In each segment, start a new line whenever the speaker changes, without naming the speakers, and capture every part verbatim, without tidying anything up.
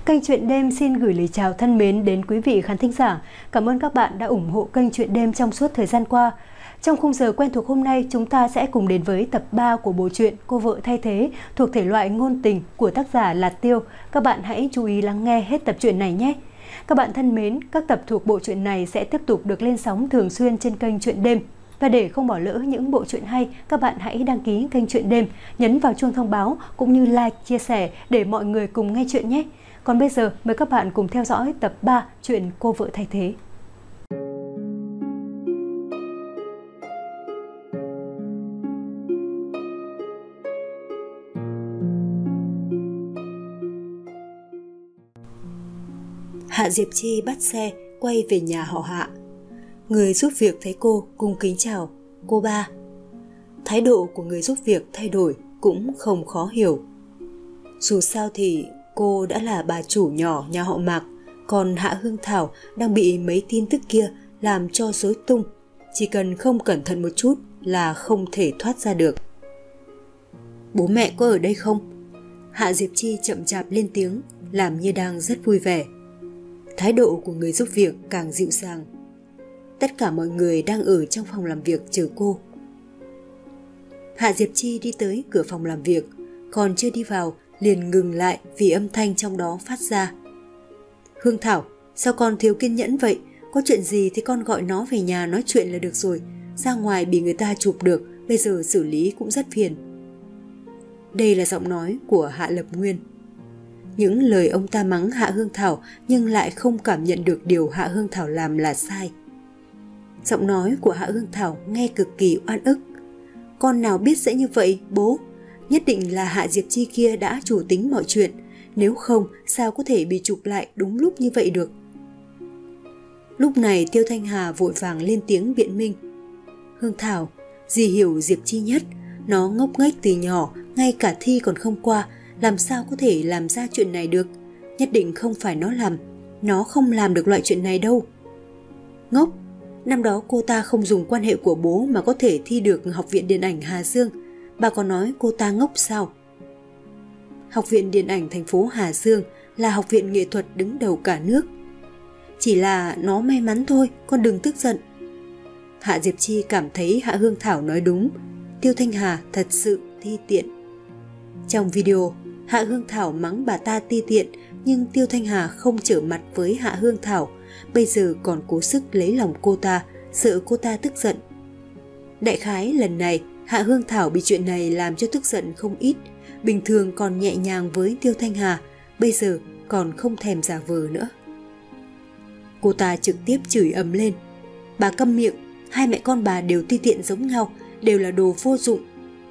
Kênh Chuyện Đêm xin gửi lời chào thân mến đến quý vị khán thính giả. Cảm ơn các bạn đã ủng hộ kênh Chuyện Đêm trong suốt thời gian qua. Trong khung giờ quen thuộc hôm nay, chúng ta sẽ cùng đến với tập ba của bộ truyện Cô Vợ Thay Thế thuộc thể loại ngôn tình của tác giả Lạt Tiêu. Các bạn hãy chú ý lắng nghe hết tập truyện này nhé. Các bạn thân mến, các tập thuộc bộ truyện này sẽ tiếp tục được lên sóng thường xuyên trên kênh Chuyện Đêm. Và để không bỏ lỡ những bộ truyện hay, các bạn hãy đăng ký kênh Chuyện Đêm, nhấn vào chuông thông báo cũng như like, chia sẻ để mọi người cùng nghe chuyện nhé. Còn bây giờ, mời các bạn cùng theo dõi tập ba chuyện Cô Vợ Thay Thế. Hạ Diệp Chi bắt xe quay về nhà họ Hạ. Người giúp việc thấy cô cung kính chào: "Cô ba." Thái độ của người giúp việc thay đổi cũng không khó hiểu. Dù sao thì cô đã là bà chủ nhỏ nhà họ Mạc, còn Hạ Hương Thảo đang bị mấy tin tức kia làm cho rối tung, chỉ cần không cẩn thận một chút là không thể thoát ra được. "Bố mẹ có ở đây không?" Hạ Diệp Chi chậm chạp lên tiếng, làm như đang rất vui vẻ. Thái độ của người giúp việc càng dịu dàng. Tất cả mọi người đang ở trong phòng làm việc chờ cô. Hạ Diệp Chi đi tới cửa phòng làm việc, còn chưa đi vào liền ngừng lại vì âm thanh trong đó phát ra: "Hương Thảo, sao con thiếu kiên nhẫn vậy? Có chuyện gì thì con gọi nó về nhà nói chuyện là được rồi. Ra ngoài bị người ta chụp được, bây giờ xử lý cũng rất phiền." Đây là giọng nói của Hạ Lập Nguyên. Những lời ông ta mắng Hạ Hương Thảo nhưng lại không cảm nhận được điều Hạ Hương Thảo làm là sai. Giọng nói của Hạ Hương Thảo nghe cực kỳ oan ức. "Con nào biết sẽ như vậy, bố? Nhất định là Hạ Diệp Chi kia đã chủ tính mọi chuyện. Nếu không, sao có thể bị chụp lại đúng lúc như vậy được?" Lúc này Tiêu Thanh Hà vội vàng lên tiếng biện minh: "Hương Thảo, dì hiểu Diệp Chi nhất. Nó ngốc nghếch từ nhỏ, ngay cả thi còn không qua, làm sao có thể làm ra chuyện này được? Nhất định không phải nó làm. Nó không làm được loại chuyện này đâu." "Ngốc? Năm đó cô ta không dùng quan hệ của bố mà có thể thi được Học viện Điện ảnh Hà Dương. Bà có nói cô ta ngốc sao?" Học viện Điện ảnh thành phố Hà Dương là học viện nghệ thuật đứng đầu cả nước. Chỉ là nó may mắn thôi, con đừng tức giận. Hạ Diệp Chi cảm thấy Hạ Hương Thảo nói đúng. Tiêu Thanh Hà thật sự ti tiện. Trong video, Hạ Hương Thảo mắng bà ta ti tiện, nhưng Tiêu Thanh Hà không trở mặt với Hạ Hương Thảo, bây giờ còn cố sức lấy lòng cô ta, sợ cô ta tức giận. Đại khái lần này Hạ Hương Thảo bị chuyện này làm cho tức giận không ít. Bình thường còn nhẹ nhàng với Tiêu Thanh Hà, bây giờ còn không thèm giả vờ nữa. Cô ta trực tiếp chửi ầm lên: "Bà câm miệng, hai mẹ con bà đều ti tiện giống nhau, đều là đồ vô dụng."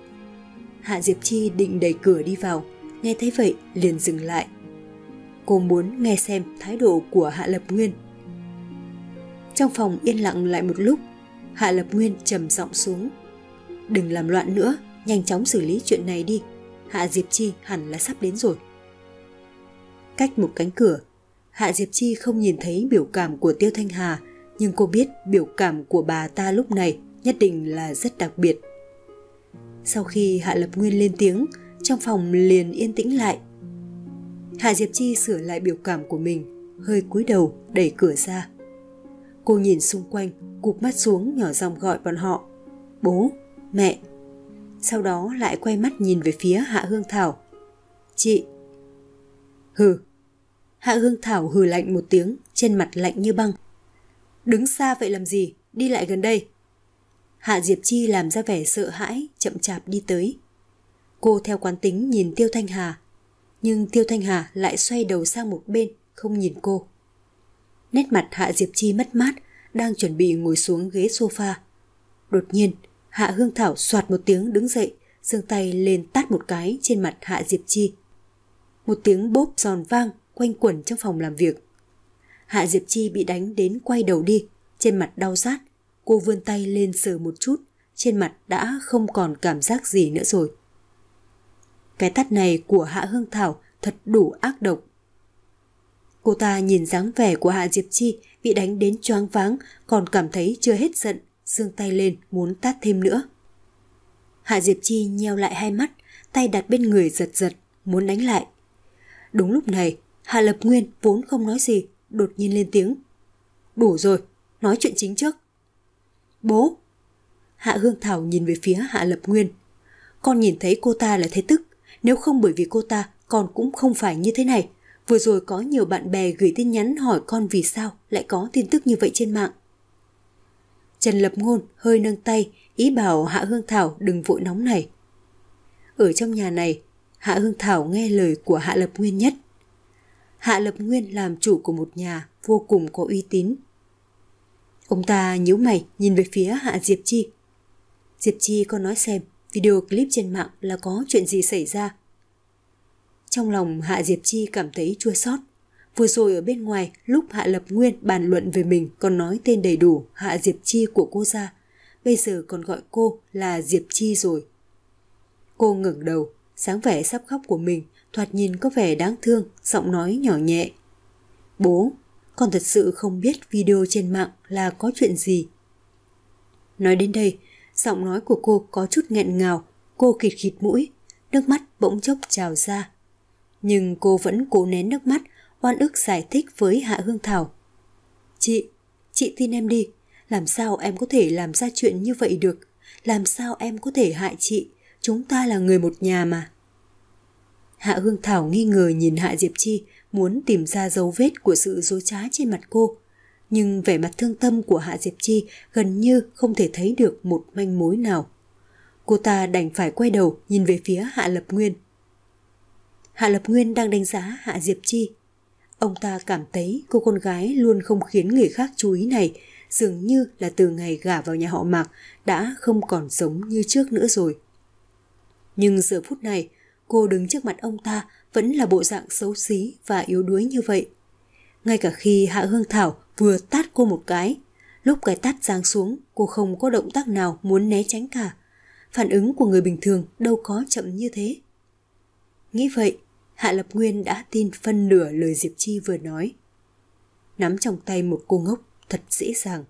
Hạ Diệp Chi định đẩy cửa đi vào, nghe thấy vậy liền dừng lại. Cô muốn nghe xem thái độ của Hạ Lập Nguyên. Trong phòng yên lặng lại một lúc, Hạ Lập Nguyên trầm giọng xuống: "Đừng làm loạn nữa, nhanh chóng xử lý chuyện này đi. Hạ Diệp Chi hẳn là sắp đến rồi." Cách một cánh cửa, Hạ Diệp Chi không nhìn thấy biểu cảm của Tiêu Thanh Hà, nhưng cô biết biểu cảm của bà ta lúc này nhất định là rất đặc biệt. Sau khi Hạ Lập Nguyên lên tiếng, trong phòng liền yên tĩnh lại. Hạ Diệp Chi sửa lại biểu cảm của mình, hơi cúi đầu đẩy cửa ra. Cô nhìn xung quanh, cụp mắt xuống nhỏ giọng gọi bọn họ: "Bố, mẹ." Sau đó lại quay mắt nhìn về phía Hạ Hương Thảo: "Chị." "Hừ." Hạ Hương Thảo hừ lạnh một tiếng, trên mặt lạnh như băng. "Đứng xa vậy làm gì, đi lại gần đây." Hạ Diệp Chi làm ra vẻ sợ hãi, chậm chạp đi tới. Cô theo quán tính nhìn Tiêu Thanh Hà, nhưng Tiêu Thanh Hà lại xoay đầu sang một bên, không nhìn cô. Nét mặt Hạ Diệp Chi mất mát, đang chuẩn bị ngồi xuống ghế sofa. Đột nhiên, Hạ Hương Thảo soạt một tiếng đứng dậy, giương tay lên tát một cái trên mặt Hạ Diệp Chi. Một tiếng bốp giòn vang quanh quẩn trong phòng làm việc. Hạ Diệp Chi bị đánh đến quay đầu đi, trên mặt đau rát. Cô vươn tay lên sờ một chút, trên mặt đã không còn cảm giác gì nữa rồi. Cái tát này của Hạ Hương Thảo thật đủ ác độc. Cô ta nhìn dáng vẻ của Hạ Diệp Chi bị đánh đến choáng váng, còn cảm thấy chưa hết giận, giương tay lên muốn tát thêm nữa. Hạ Diệp Chi nheo lại hai mắt, tay đặt bên người giật giật, muốn đánh lại. Đúng lúc này, Hạ Lập Nguyên vốn không nói gì, đột nhiên lên tiếng. Đủ rồi, nói chuyện chính trước. Bố! Hạ Hương Thảo nhìn về phía Hạ Lập Nguyên. Con nhìn thấy cô ta là thấy tức, nếu không bởi vì cô ta, con cũng không phải như thế này. Vừa rồi có nhiều bạn bè gửi tin nhắn hỏi con vì sao lại có tin tức như vậy trên mạng. Trần Lập Ngôn hơi nâng tay, ý bảo Hạ Hương Thảo đừng vội nóng này. Ở trong nhà này, Hạ Hương Thảo nghe lời của Hạ Lập Nguyên nhất. Hạ Lập Nguyên làm chủ của một nhà vô cùng có uy tín. Ông ta nhíu mày nhìn về phía Hạ Diệp Chi. Diệp Chi, con nói xem video clip trên mạng là có chuyện gì xảy ra. Trong lòng Hạ Diệp Chi cảm thấy chua xót. Vừa rồi ở bên ngoài, lúc Hạ Lập Nguyên bàn luận về mình còn nói tên đầy đủ Hạ Diệp Chi của cô ra. Bây giờ còn gọi cô là Diệp Chi rồi. Cô ngẩng đầu, dáng vẻ sắp khóc của mình thoạt nhìn có vẻ đáng thương, giọng nói nhỏ nhẹ. Bố, con thật sự không biết video trên mạng là có chuyện gì. Nói đến đây, giọng nói của cô có chút nghẹn ngào, cô khịt khịt mũi, nước mắt bỗng chốc trào ra. Nhưng cô vẫn cố nén nước mắt, oan ức giải thích với Hạ Hương Thảo. Chị, chị tin em đi, làm sao em có thể làm ra chuyện như vậy được, làm sao em có thể hại chị, chúng ta là người một nhà mà. Hạ Hương Thảo nghi ngờ nhìn Hạ Diệp Chi, muốn tìm ra dấu vết của sự dối trá trên mặt cô. Nhưng vẻ mặt thương tâm của Hạ Diệp Chi gần như không thể thấy được một manh mối nào. Cô ta đành phải quay đầu nhìn về phía Hạ Lập Nguyên. Hạ Lập Nguyên đang đánh giá Hạ Diệp Chi. Ông ta cảm thấy cô con gái luôn không khiến người khác chú ý này dường như là từ ngày gả vào nhà họ Mạc đã không còn giống như trước nữa rồi. Nhưng giờ phút này, cô đứng trước mặt ông ta vẫn là bộ dạng xấu xí và yếu đuối như vậy. Ngay cả khi Hạ Hương Thảo vừa tát cô một cái, lúc cái tát giáng xuống, cô không có động tác nào muốn né tránh cả. Phản ứng của người bình thường đâu có chậm như thế. Nghĩ vậy, Hạ Lập Nguyên đã tin phân nửa lời Diệp Chi vừa nói. Nắm trong tay một cô ngốc thật dễ dàng.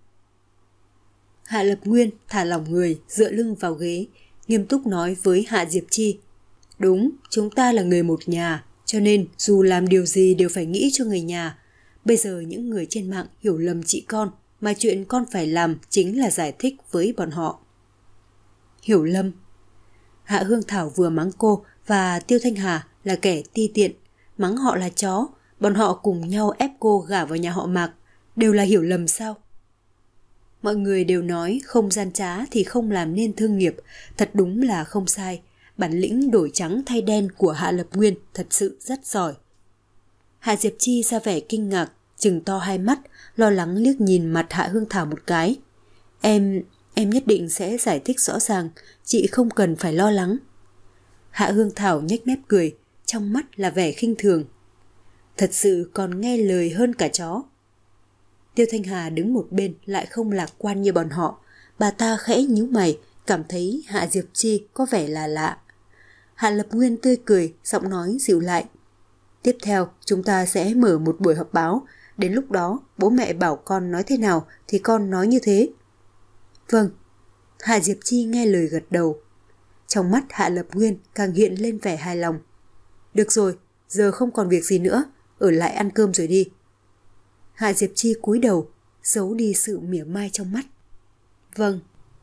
Hạ Lập Nguyên thả lỏng người, dựa lưng vào ghế, nghiêm túc nói với Hạ Diệp Chi. Đúng, chúng ta là người một nhà, cho nên dù làm điều gì đều phải nghĩ cho người nhà. Bây giờ những người trên mạng hiểu lầm chị con, mà chuyện con phải làm chính là giải thích với bọn họ. Hiểu lầm? Hạ Hương Thảo vừa mắng cô và Tiêu Thanh Hà là kẻ ti tiện, mắng họ là chó, bọn họ cùng nhau ép cô gả vào nhà họ Mạc, đều là hiểu lầm sao? Mọi người đều nói không gian trá thì không làm nên thương nghiệp, thật đúng là không sai. Bản lĩnh đổi trắng thay đen của Hạ Lập Nguyên thật sự rất giỏi. Hạ Diệp Chi ra vẻ kinh ngạc, trừng to hai mắt, lo lắng liếc nhìn mặt Hạ Hương Thảo một cái. Em, em nhất định sẽ giải thích rõ ràng, chị không cần phải lo lắng. Hạ Hương Thảo nhếch mép cười, trong mắt là vẻ khinh thường. Thật sự còn nghe lời hơn cả chó. Tiêu Thanh Hà đứng một bên lại không lạc quan như bọn họ. Bà ta khẽ nhíu mày, cảm thấy Hạ Diệp Chi có vẻ là lạ. Hạ Lập Nguyên tươi cười, giọng nói dịu lại. Tiếp theo, chúng ta sẽ mở một buổi họp báo. Đến lúc đó, bố mẹ bảo con nói thế nào thì con nói như thế. Vâng. Hạ Diệp Chi nghe lời gật đầu. Trong mắt Hạ Lập Nguyên càng hiện lên vẻ hài lòng. Được rồi, giờ không còn việc gì nữa, ở lại ăn cơm rồi đi. Hạ Diệp Chi cúi đầu, giấu đi sự mỉa mai trong mắt. Vâng.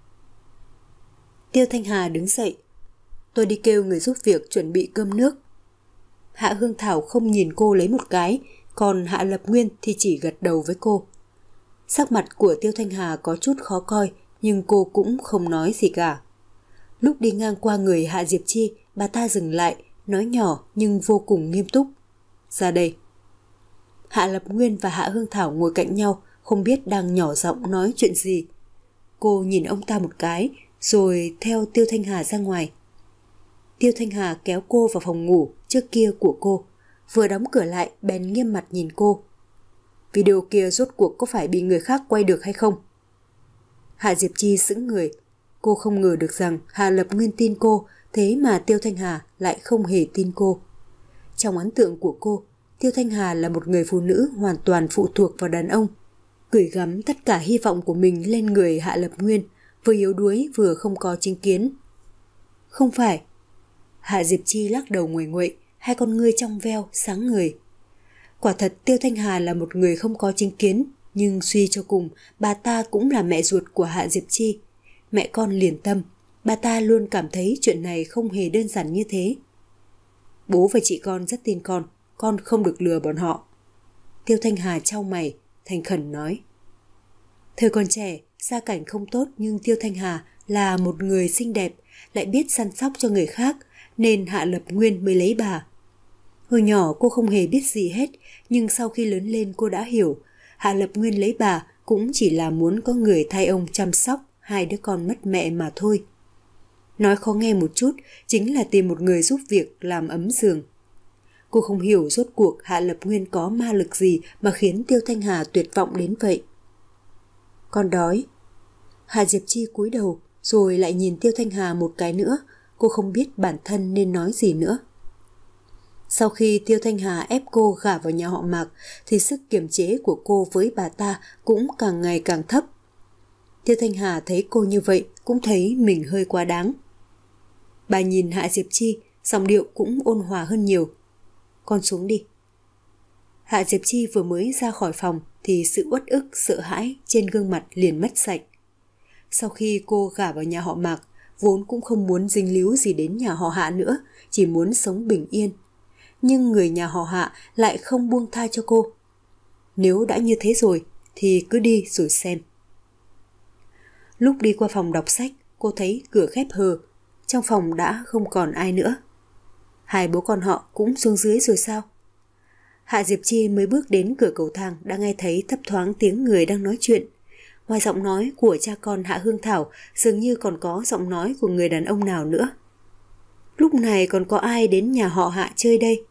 Tiêu Thanh Hà đứng dậy. Tôi đi kêu người giúp việc chuẩn bị cơm nước. Hạ Hương Thảo không nhìn cô lấy một cái, còn Hạ Lập Nguyên thì chỉ gật đầu với cô. Sắc mặt của Tiêu Thanh Hà có chút khó coi, nhưng cô cũng không nói gì cả. Lúc đi ngang qua người Hạ Diệp Chi, bà ta dừng lại, nói nhỏ nhưng vô cùng nghiêm túc. Ra đây. Hạ Lập Nguyên và Hạ Hương Thảo ngồi cạnh nhau, không biết đang nhỏ giọng nói chuyện gì. Cô nhìn ông ta một cái, rồi theo Tiêu Thanh Hà ra ngoài. Tiêu Thanh Hà kéo cô vào phòng ngủ trước kia của cô, vừa đóng cửa lại bèn nghiêm mặt nhìn cô. Video kia rốt cuộc có phải bị người khác quay được hay không? Hạ Diệp Chi sững người. Cô không ngờ được rằng Hạ Lập Nguyên tin cô, thế mà Tiêu Thanh Hà lại không hề tin cô. Trong ấn tượng của cô, Tiêu Thanh Hà là một người phụ nữ hoàn toàn phụ thuộc vào đàn ông, gửi gắm tất cả hy vọng của mình lên người Hạ Lập Nguyên, vừa yếu đuối vừa không có chính kiến. Không phải. Hạ Diệp Chi lắc đầu nguội nguội, hai con ngươi trong veo sáng người. Quả thật Tiêu Thanh Hà là một người không có chính kiến, nhưng suy cho cùng, bà ta cũng là mẹ ruột của Hạ Diệp Chi. Mẹ con liền tâm, bà ta luôn cảm thấy chuyện này không hề đơn giản như thế. Bố và chị con rất tin con, con không được lừa bọn họ. Tiêu Thanh Hà chau mày, thành khẩn nói. Thời còn trẻ, gia cảnh không tốt nhưng Tiêu Thanh Hà là một người xinh đẹp, lại biết săn sóc cho người khác, nên Hạ Lập Nguyên mới lấy bà. Hồi nhỏ cô không hề biết gì hết, nhưng sau khi lớn lên cô đã hiểu, Hạ Lập Nguyên lấy bà cũng chỉ là muốn có người thay ông chăm sóc hai đứa con mất mẹ mà thôi. Nói khó nghe một chút, chính là tìm một người giúp việc làm ấm giường. Cô không hiểu rốt cuộc Hạ Lập Nguyên có ma lực gì mà khiến Tiêu Thanh Hà tuyệt vọng đến vậy. Con đói. Hạ Diệp Chi cúi đầu, rồi lại nhìn Tiêu Thanh Hà một cái nữa, cô không biết bản thân nên nói gì nữa. Sau khi Tiêu Thanh Hà ép cô gả vào nhà họ Mạc, thì sức kiềm chế của cô với bà ta cũng càng ngày càng thấp. Tiêu Thanh Hà thấy cô như vậy cũng thấy mình hơi quá đáng. Bà nhìn Hạ Diệp Chi, giọng điệu cũng ôn hòa hơn nhiều. Con xuống đi. Hạ Diệp Chi vừa mới ra khỏi phòng thì sự uất ức, sợ hãi trên gương mặt liền mất sạch. Sau khi cô gả vào nhà họ Mạc, vốn cũng không muốn dính líu gì đến nhà họ Hạ nữa, chỉ muốn sống bình yên. Nhưng người nhà họ Hạ lại không buông tha cho cô. Nếu đã như thế rồi thì cứ đi rồi xem. Lúc đi qua phòng đọc sách, cô thấy cửa khép hờ, trong phòng đã không còn ai nữa. Hai bố con họ cũng xuống dưới rồi sao? Hạ Diệp Chi mới bước đến cửa cầu thang đã nghe thấy thấp thoáng tiếng người đang nói chuyện. Ngoài giọng nói của cha con Hạ Hương Thảo, dường như còn có giọng nói của người đàn ông nào nữa. Lúc này còn có ai đến nhà họ Hạ chơi đây?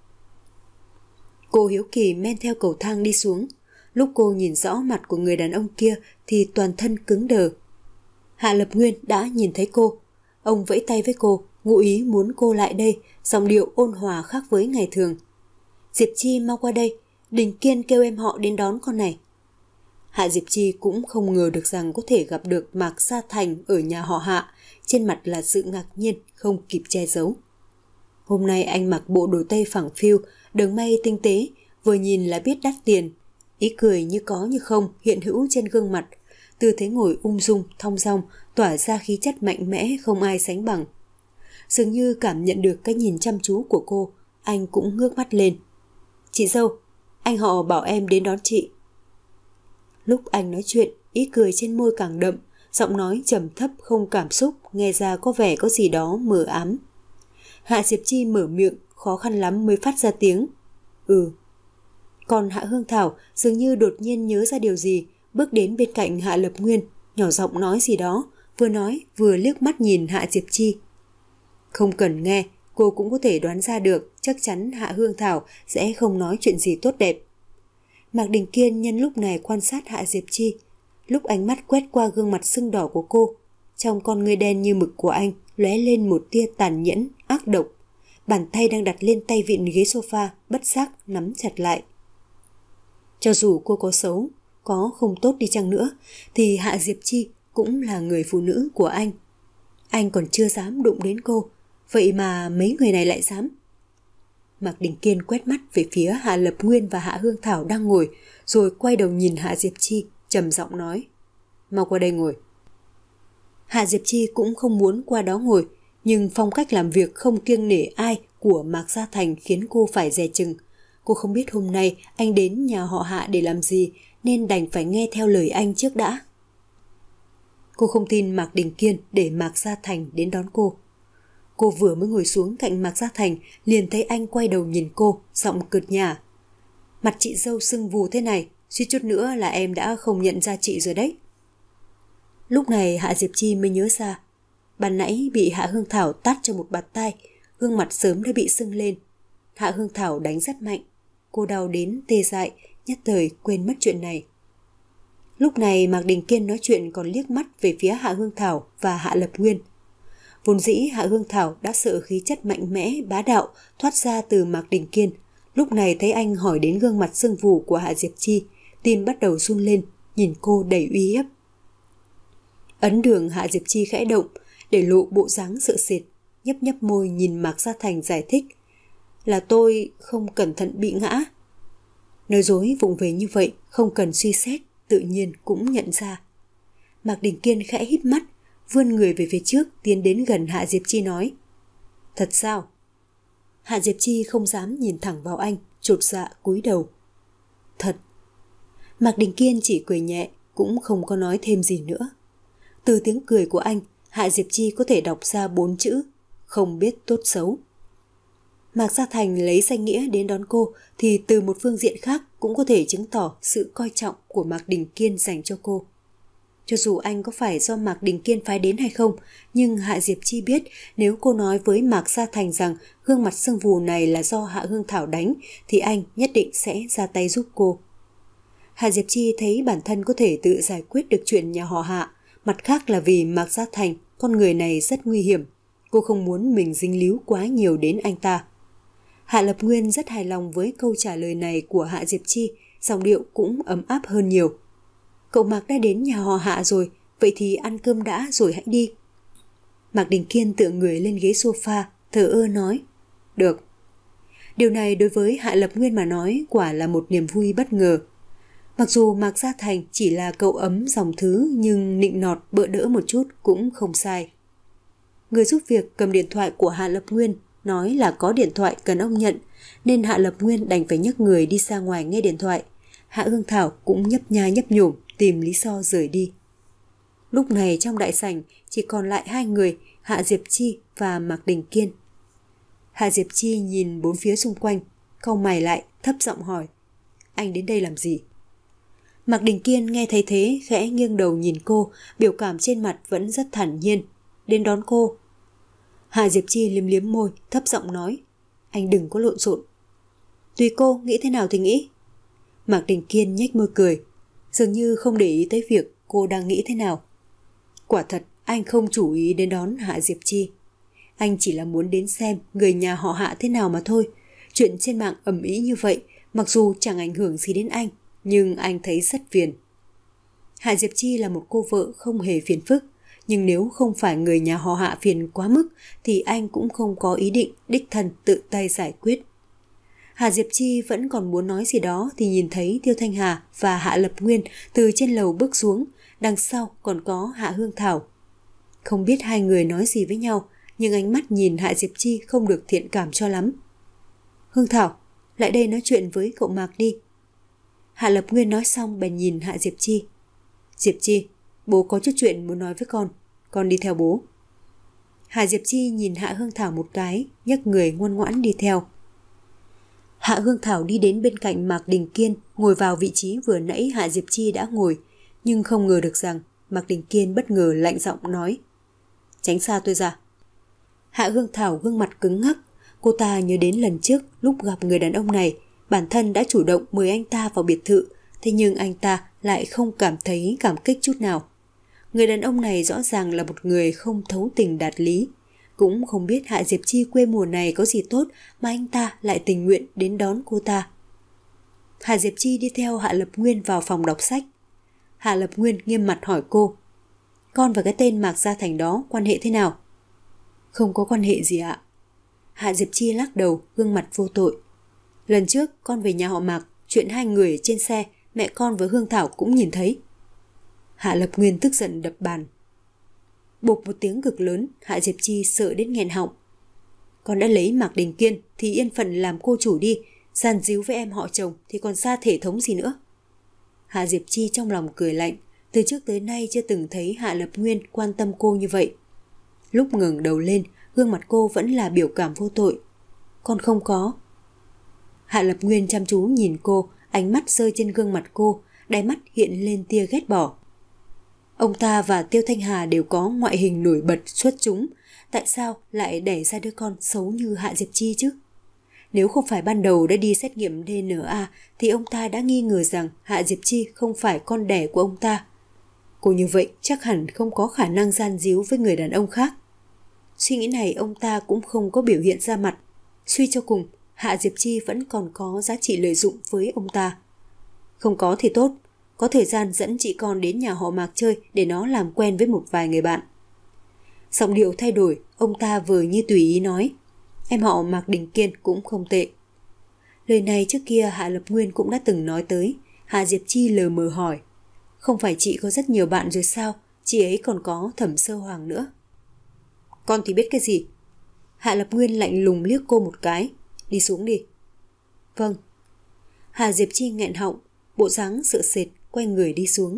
Cô hiếu kỳ men theo cầu thang đi xuống. Lúc cô nhìn rõ mặt của người đàn ông kia thì toàn thân cứng đờ. Hạ Lập Nguyên đã nhìn thấy cô. Ông vẫy tay với cô, ngụ ý muốn cô lại đây, giọng điệu ôn hòa khác với ngày thường. Diệp Chi mau qua đây, Đình Kiên kêu em họ đến đón con này. Hạ Diệp Chi cũng không ngờ được rằng có thể gặp được Mạc Gia Thành ở nhà họ Hạ, trên mặt là sự ngạc nhiên không kịp che giấu. Hôm nay anh mặc bộ đồ tây phẳng phiu, đường may tinh tế, vừa nhìn là biết đắt tiền. Ý cười như có như không hiện hữu trên gương mặt, tư thế ngồi ung dung, thong dong, tỏa ra khí chất mạnh mẽ không ai sánh bằng. Dường như cảm nhận được cái nhìn chăm chú của cô, anh cũng ngước mắt lên. Chị dâu, anh họ bảo em đến đón chị. Lúc anh nói chuyện, ý cười trên môi càng đậm, giọng nói trầm thấp không cảm xúc, nghe ra có vẻ có gì đó mờ ám. Hạ Diệp Chi mở miệng, khó khăn lắm mới phát ra tiếng. Ừ. Còn Hạ Hương Thảo dường như đột nhiên nhớ ra điều gì, bước đến bên cạnh Hạ Lập Nguyên, nhỏ giọng nói gì đó, vừa nói vừa liếc mắt nhìn Hạ Diệp Chi. Không cần nghe, cô cũng có thể đoán ra được, chắc chắn Hạ Hương Thảo sẽ không nói chuyện gì tốt đẹp. Mạc Đình Kiên nhân lúc này quan sát Hạ Diệp Chi. Lúc ánh mắt quét qua gương mặt sưng đỏ của cô, trong con ngươi đen như mực của anh lóe lên một tia tàn nhẫn, ác độc. Bàn tay đang đặt lên tay vịn ghế sofa bất giác nắm chặt lại. Cho dù cô có xấu, có không tốt đi chăng nữa, thì Hạ Diệp Chi cũng là người phụ nữ của anh. Anh còn chưa dám đụng đến cô, vậy mà mấy người này lại dám. Mạc Đình Kiên quét mắt về phía Hạ Lập Nguyên và Hạ Hương Thảo đang ngồi, rồi quay đầu nhìn Hạ Diệp Chi, trầm giọng nói. Mau qua đây ngồi. Hạ Diệp Chi cũng không muốn qua đó ngồi, nhưng phong cách làm việc không kiêng nể ai của Mạc Gia Thành khiến cô phải dè chừng. Cô không biết hôm nay anh đến nhà họ Hạ để làm gì, nên đành phải nghe theo lời anh trước đã. Cô không tin Mạc Đình Kiên để Mạc Gia Thành đến đón cô. Cô vừa mới ngồi xuống cạnh Mạc Gia Thành, liền thấy anh quay đầu nhìn cô, giọng cợt nhả. Mặt chị dâu sưng vù thế này, suýt chút nữa là em đã không nhận ra chị rồi đấy. Lúc này Hạ Diệp Chi mới nhớ ra, ban nãy bị Hạ Hương Thảo tát cho một bạt tai, gương mặt sớm đã bị sưng lên. Hạ Hương Thảo đánh rất mạnh, cô đau đến tê dại, nhất thời quên mất chuyện này. Lúc này Mạc Đình Kiên nói chuyện còn liếc mắt về phía Hạ Hương Thảo và Hạ Lập Nguyên. Vốn dĩ Hạ Hương Thảo đã sợ khí chất mạnh mẽ, bá đạo thoát ra từ Mạc Đình Kiên. Lúc này thấy anh hỏi đến gương mặt sưng vù của Hạ Diệp Chi, tim bắt đầu run lên, nhìn cô đầy uy hiếp. Ấn đường Hạ Diệp Chi khẽ động, để lộ bộ dáng sợ sệt, nhấp nhấp môi nhìn Mạc Gia Thành giải thích. Là tôi không cẩn thận bị ngã. Nói dối vụng về như vậy không cần suy xét, tự nhiên cũng nhận ra. Mạc Đình Kiên khẽ híp mắt, vươn người về phía trước, tiến đến gần Hạ Diệp Chi nói: Thật sao? Hạ Diệp Chi không dám nhìn thẳng vào anh, chột dạ cúi đầu. Thật. Mạc Đình Kiên chỉ cười nhẹ, cũng không có nói thêm gì nữa. Từ tiếng cười của anh, Hạ Diệp Chi có thể đọc ra bốn chữ: không biết tốt xấu. Mạc Gia Thành lấy danh nghĩa đến đón cô thì từ một phương diện khác cũng có thể chứng tỏ sự coi trọng của Mạc Đình Kiên dành cho cô. Cho dù anh có phải do Mạc Đình Kiên phái đến hay không, nhưng Hạ Diệp Chi biết nếu cô nói với Mạc Gia Thành rằng gương mặt sưng vù này là do Hạ Hương Thảo đánh thì anh nhất định sẽ ra tay giúp cô. Hạ Diệp Chi thấy bản thân có thể tự giải quyết được chuyện nhà họ Hạ, mặt khác là vì Mạc Gia Thành, con người này rất nguy hiểm. Cô không muốn mình dính líu quá nhiều đến anh ta. Hạ Lập Nguyên rất hài lòng với câu trả lời này của Hạ Diệp Chi, giọng điệu cũng ấm áp hơn nhiều. Cậu Mạc đã đến nhà họ Hạ rồi, vậy thì ăn cơm đã rồi hãy đi. Mạc Đình Kiên tựa người lên ghế sofa, thờ ơ nói: Được. Điều này đối với Hạ Lập Nguyên mà nói quả là một niềm vui bất ngờ. Mặc dù Mạc Gia Thành chỉ là cậu ấm dòng thứ, nhưng nịnh nọt bợ đỡ một chút cũng không sai. Người giúp việc cầm điện thoại của Hạ Lập Nguyên, nói là có điện thoại cần ông nhận, nên Hạ Lập Nguyên đành phải nhấc người đi ra ngoài nghe điện thoại. Hạ Hương Thảo cũng nhấp nha nhấp nhổm tìm lý do rời đi. Lúc này trong đại sảnh chỉ còn lại hai người, Hạ Diệp Chi và Mạc Đình Kiên. Hạ Diệp Chi nhìn bốn phía xung quanh, cau mày lại, thấp giọng hỏi: Anh đến đây làm gì? Mạc Đình Kiên nghe thấy thế khẽ nghiêng đầu nhìn cô, biểu cảm trên mặt vẫn rất thản nhiên. Đến đón cô. Hạ Diệp Chi liếm liếm môi, thấp giọng nói: Anh đừng có lộn xộn. Tùy cô nghĩ thế nào thì nghĩ. Mạc Đình Kiên nhếch môi cười, dường như không để ý tới việc cô đang nghĩ thế nào. Quả thật anh không chủ ý đến đón Hạ Diệp Chi. Anh chỉ là muốn đến xem người nhà họ Hạ thế nào mà thôi. Chuyện trên mạng ầm ĩ như vậy, mặc dù chẳng ảnh hưởng gì đến anh, nhưng anh thấy rất phiền. Hạ Diệp Chi là một cô vợ không hề phiền phức, nhưng nếu không phải người nhà họ Hạ phiền quá mức thì anh cũng không có ý định đích thân tự tay giải quyết. Hạ Diệp Chi vẫn còn muốn nói gì đó thì nhìn thấy Tiêu Thanh Hà và Hạ Lập Nguyên từ trên lầu bước xuống, đằng sau còn có Hạ Hương Thảo. Không biết hai người nói gì với nhau, nhưng ánh mắt nhìn Hạ Diệp Chi không được thiện cảm cho lắm. Hương Thảo, lại đây nói chuyện với cậu Mạc đi. Hạ Lập Nguyên nói xong bèn nhìn Hạ Diệp Chi. Diệp Chi, bố có chút chuyện muốn nói với con, con đi theo bố. Hạ Diệp Chi nhìn Hạ Hương Thảo một cái, nhấc người ngoan ngoãn đi theo. Hạ Hương Thảo đi đến bên cạnh Mạc Đình Kiên, ngồi vào vị trí vừa nãy Hạ Diệp Chi đã ngồi, nhưng không ngờ được rằng Mạc Đình Kiên bất ngờ lạnh giọng nói: Tránh xa tôi ra. Hạ Hương Thảo gương mặt cứng ngắc, cô ta nhớ đến lần trước lúc gặp người đàn ông này, bản thân đã chủ động mời anh ta vào biệt thự, thế nhưng anh ta lại không cảm thấy cảm kích chút nào. Người đàn ông này rõ ràng là một người không thấu tình đạt lý. Cũng không biết Hạ Diệp Chi quê mùa này có gì tốt mà anh ta lại tình nguyện đến đón cô ta. Hạ Diệp Chi đi theo Hạ Lập Nguyên vào phòng đọc sách. Hạ Lập Nguyên nghiêm mặt hỏi cô: Con và cái tên Mạc Gia Thành đó quan hệ thế nào? Không có quan hệ gì ạ. Hạ Diệp Chi lắc đầu, gương mặt vô tội. Lần trước con về nhà họ Mạc, chuyện hai người ở trên xe, mẹ con với Hương Thảo cũng nhìn thấy. Hạ Lập Nguyên tức giận đập bàn. Bộp một tiếng cực lớn, Hạ Diệp Chi sợ đến nghẹn họng. Con đã lấy Mạc Đình Kiên thì yên phận làm cô chủ đi, gian díu với em họ chồng thì còn xa thể thống gì nữa. Hạ Diệp Chi trong lòng cười lạnh, từ trước tới nay chưa từng thấy Hạ Lập Nguyên quan tâm cô như vậy. Lúc ngẩng đầu lên, gương mặt cô vẫn là biểu cảm vô tội. Con không có. Hạ Lập Nguyên chăm chú nhìn cô, ánh mắt rơi trên gương mặt cô, đáy mắt hiện lên tia ghét bỏ. Ông ta và Tiêu Thanh Hà đều có ngoại hình nổi bật xuất chúng, tại sao lại đẻ ra đứa con xấu như Hạ Diệp Chi chứ? Nếu không phải ban đầu đã đi xét nghiệm đê en a thì ông ta đã nghi ngờ rằng Hạ Diệp Chi không phải con đẻ của ông ta. Cô như vậy chắc hẳn không có khả năng gian díu với người đàn ông khác. Suy nghĩ này ông ta cũng không có biểu hiện ra mặt. Suy cho cùng, Hạ Diệp Chi vẫn còn có giá trị lợi dụng với ông ta. Không có thì tốt, có thời gian dẫn chị con đến nhà họ Mạc chơi để nó làm quen với một vài người bạn. Giọng điệu thay đổi, ông ta vừa như tùy ý nói: Em họ Mạc Đình Kiên cũng không tệ. Lời này trước kia Hạ Lập Nguyên cũng đã từng nói tới. Hạ Diệp Chi lờ mờ hỏi, không phải chị có rất nhiều bạn rồi sao, chị ấy còn có Thẩm Sơ Hoàng nữa. Con thì biết cái gì? Hạ Lập Nguyên lạnh lùng liếc cô một cái, đi xuống đi. Vâng. Hạ Diệp Chi nghẹn họng, bộ dáng sợ sệt, quay người đi xuống.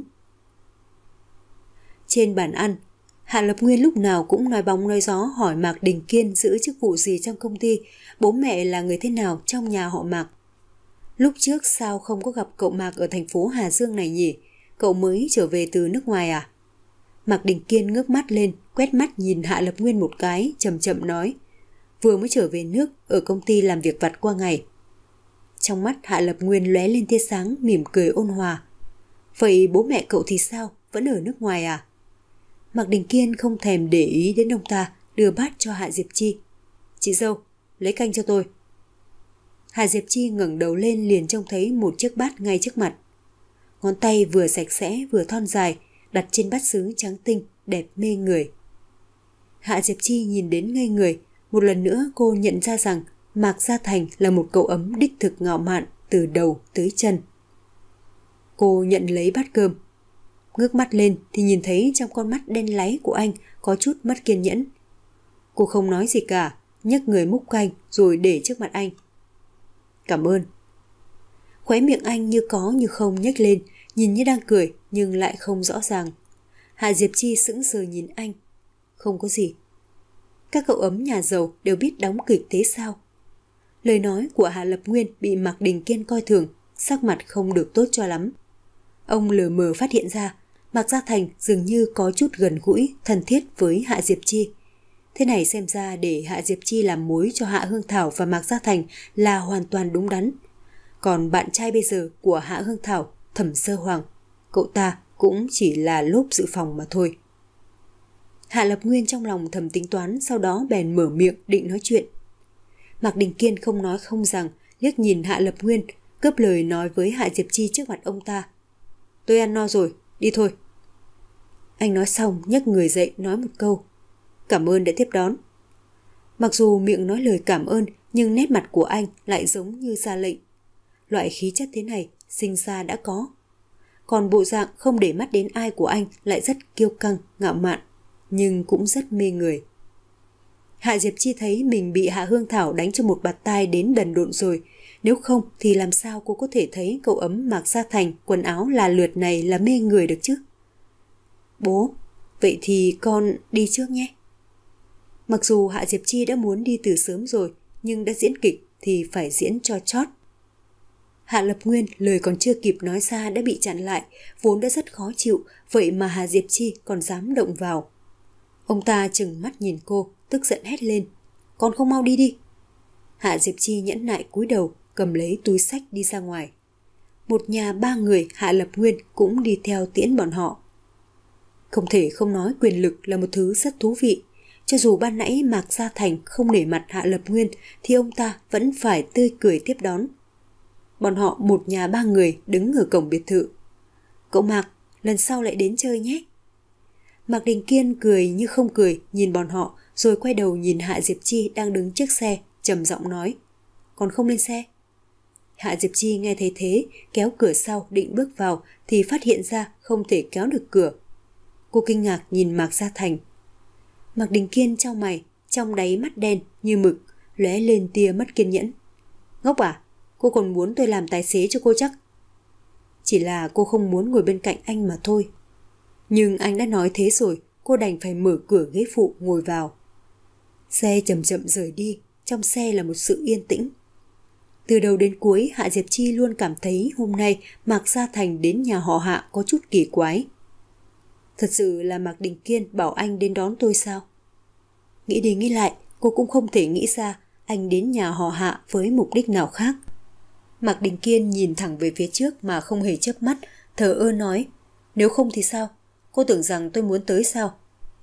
Trên bàn ăn, Hạ Lập Nguyên lúc nào cũng nói bóng nói gió hỏi Mạc Đình Kiên giữ chức vụ gì trong công ty, bố mẹ là người thế nào trong nhà họ Mạc. Lúc trước sao không có gặp cậu Mạc ở thành phố Hà Dương này nhỉ? Cậu mới trở về từ nước ngoài à? Mạc Đình Kiên ngước mắt lên, quét mắt nhìn Hạ Lập Nguyên một cái, chậm chậm nói, vừa mới trở về nước, ở công ty làm việc vặt qua ngày. Trong mắt Hạ Lập Nguyên lóe lên tia sáng, mỉm cười ôn hòa. Vậy bố mẹ cậu thì sao? Vẫn ở nước ngoài à? Mạc Đình Kiên không thèm để ý đến ông ta, đưa bát cho Hạ Diệp Chi. Chị dâu, lấy canh cho tôi. Hạ Diệp Chi ngẩng đầu lên liền trông thấy một chiếc bát ngay trước mặt. Ngón tay vừa sạch sẽ vừa thon dài, đặt trên bát sứ trắng tinh, đẹp mê người. Hạ Diệp Chi nhìn đến ngây người, một lần nữa cô nhận ra rằng Mạc Gia Thành là một cậu ấm đích thực ngạo mạn từ đầu tới chân. Cô nhận lấy bát cơm. Ngước mắt lên thì nhìn thấy trong con mắt đen láy của anh có chút mất kiên nhẫn. Cô không nói gì cả, nhấc người múc canh rồi để trước mặt anh. Cảm ơn. Khóe miệng anh như có như không nhếch lên, nhìn như đang cười nhưng lại không rõ ràng. Hạ Diệp Chi sững sờ nhìn anh. Không có gì. Các cậu ấm nhà giàu đều biết đóng kịch thế sao? Lời nói của Hạ Lập Nguyên bị Mạc Đình Kiên coi thường, sắc mặt không được tốt cho lắm. Ông lờ mờ phát hiện ra Mạc Gia Thành dường như có chút gần gũi, thân thiết với Hạ Diệp Chi. Thế này xem ra để Hạ Diệp Chi làm mối cho Hạ Hương Thảo và Mạc Gia Thành là hoàn toàn đúng đắn. Còn bạn trai bây giờ của Hạ Hương Thảo, Thẩm Sơ Hoàng, cậu ta cũng chỉ là lốp dự phòng mà thôi. Hạ Lập Nguyên trong lòng thầm tính toán, sau đó bèn mở miệng định nói chuyện. Mạc Đình Kiên không nói không rằng, liếc nhìn Hạ Lập Nguyên, cướp lời nói với Hạ Diệp Chi trước mặt ông ta. Tôi ăn no rồi, đi thôi. Anh nói xong nhấc người dậy nói một câu. Cảm ơn đã tiếp đón. Mặc dù miệng nói lời cảm ơn nhưng nét mặt của anh lại giống như ra lệnh. Loại khí chất thế này sinh ra đã có. Còn bộ dạng không để mắt đến ai của anh lại rất kiêu căng, ngạo mạn, nhưng cũng rất mê người. Hạ Diệp Chi thấy mình bị Hạ Hương Thảo đánh cho một bạt tai đến đần độn rồi. Nếu không thì làm sao cô có thể thấy cậu ấm Mạc Gia Thành quần áo là lượt này là mê người được chứ? Bố, vậy thì con đi trước nhé. Mặc dù Hạ Diệp Chi đã muốn đi từ sớm rồi, nhưng đã diễn kịch thì phải diễn cho chót. Hạ Lập Nguyên lời còn chưa kịp nói ra đã bị chặn lại, vốn đã rất khó chịu, vậy mà Hạ Diệp Chi còn dám động vào. Ông ta trừng mắt nhìn cô, tức giận hét lên. Con không mau đi đi. Hạ Diệp Chi nhẫn nại cúi đầu, cầm lấy túi xách đi ra ngoài. Một nhà ba người Hạ Lập Nguyên cũng đi theo tiễn bọn họ. Không thể không nói quyền lực là một thứ rất thú vị. Cho dù ban nãy Mạc Gia Thành không nể mặt Hạ Lập Nguyên thì ông ta vẫn phải tươi cười tiếp đón. Bọn họ một nhà ba người đứng ở cổng biệt thự. Cậu Mạc, lần sau lại đến chơi nhé. Mạc Đình Kiên cười như không cười nhìn bọn họ rồi quay đầu nhìn Hạ Diệp Chi đang đứng trước xe, trầm giọng nói. Còn không lên xe? Hạ Diệp Chi nghe thấy thế, kéo cửa sau định bước vào thì phát hiện ra không thể kéo được cửa. Cô kinh ngạc nhìn Mạc Gia Thành. Mạc Đình Kiên chau mày, trong đáy mắt đen như mực, lóe lên tia mất kiên nhẫn. Ngốc à, cô còn muốn tôi làm tài xế cho cô chắc? Chỉ là cô không muốn ngồi bên cạnh anh mà thôi. Nhưng anh đã nói thế rồi, cô đành phải mở cửa ghế phụ ngồi vào. Xe chậm chậm rời đi, trong xe là một sự yên tĩnh. Từ đầu đến cuối, Hạ Diệp Chi luôn cảm thấy hôm nay Mạc Gia Thành đến nhà họ Hạ có chút kỳ quái. Thật sự là Mạc Đình Kiên bảo anh đến đón tôi sao? Nghĩ đi nghĩ lại, cô cũng không thể nghĩ ra anh đến nhà họ Hạ với mục đích nào khác. Mạc Đình Kiên nhìn thẳng về phía trước mà không hề chớp mắt, thờ ơ nói. Nếu không thì sao? Cô tưởng rằng tôi muốn tới sao?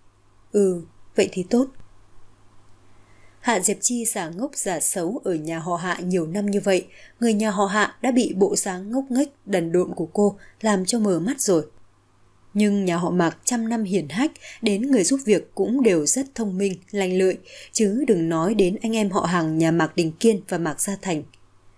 Ừ, vậy thì tốt. Hạ Diệp Chi giả ngốc giả xấu ở nhà họ Hạ nhiều năm như vậy, người nhà họ Hạ đã bị bộ dáng ngốc nghếch đần độn của cô làm cho mờ mắt rồi. Nhưng nhà họ Mạc trăm năm hiển hách, đến người giúp việc cũng đều rất thông minh, lanh lợi, chứ đừng nói đến anh em họ hàng nhà Mạc Đình Kiên và Mạc Gia Thành.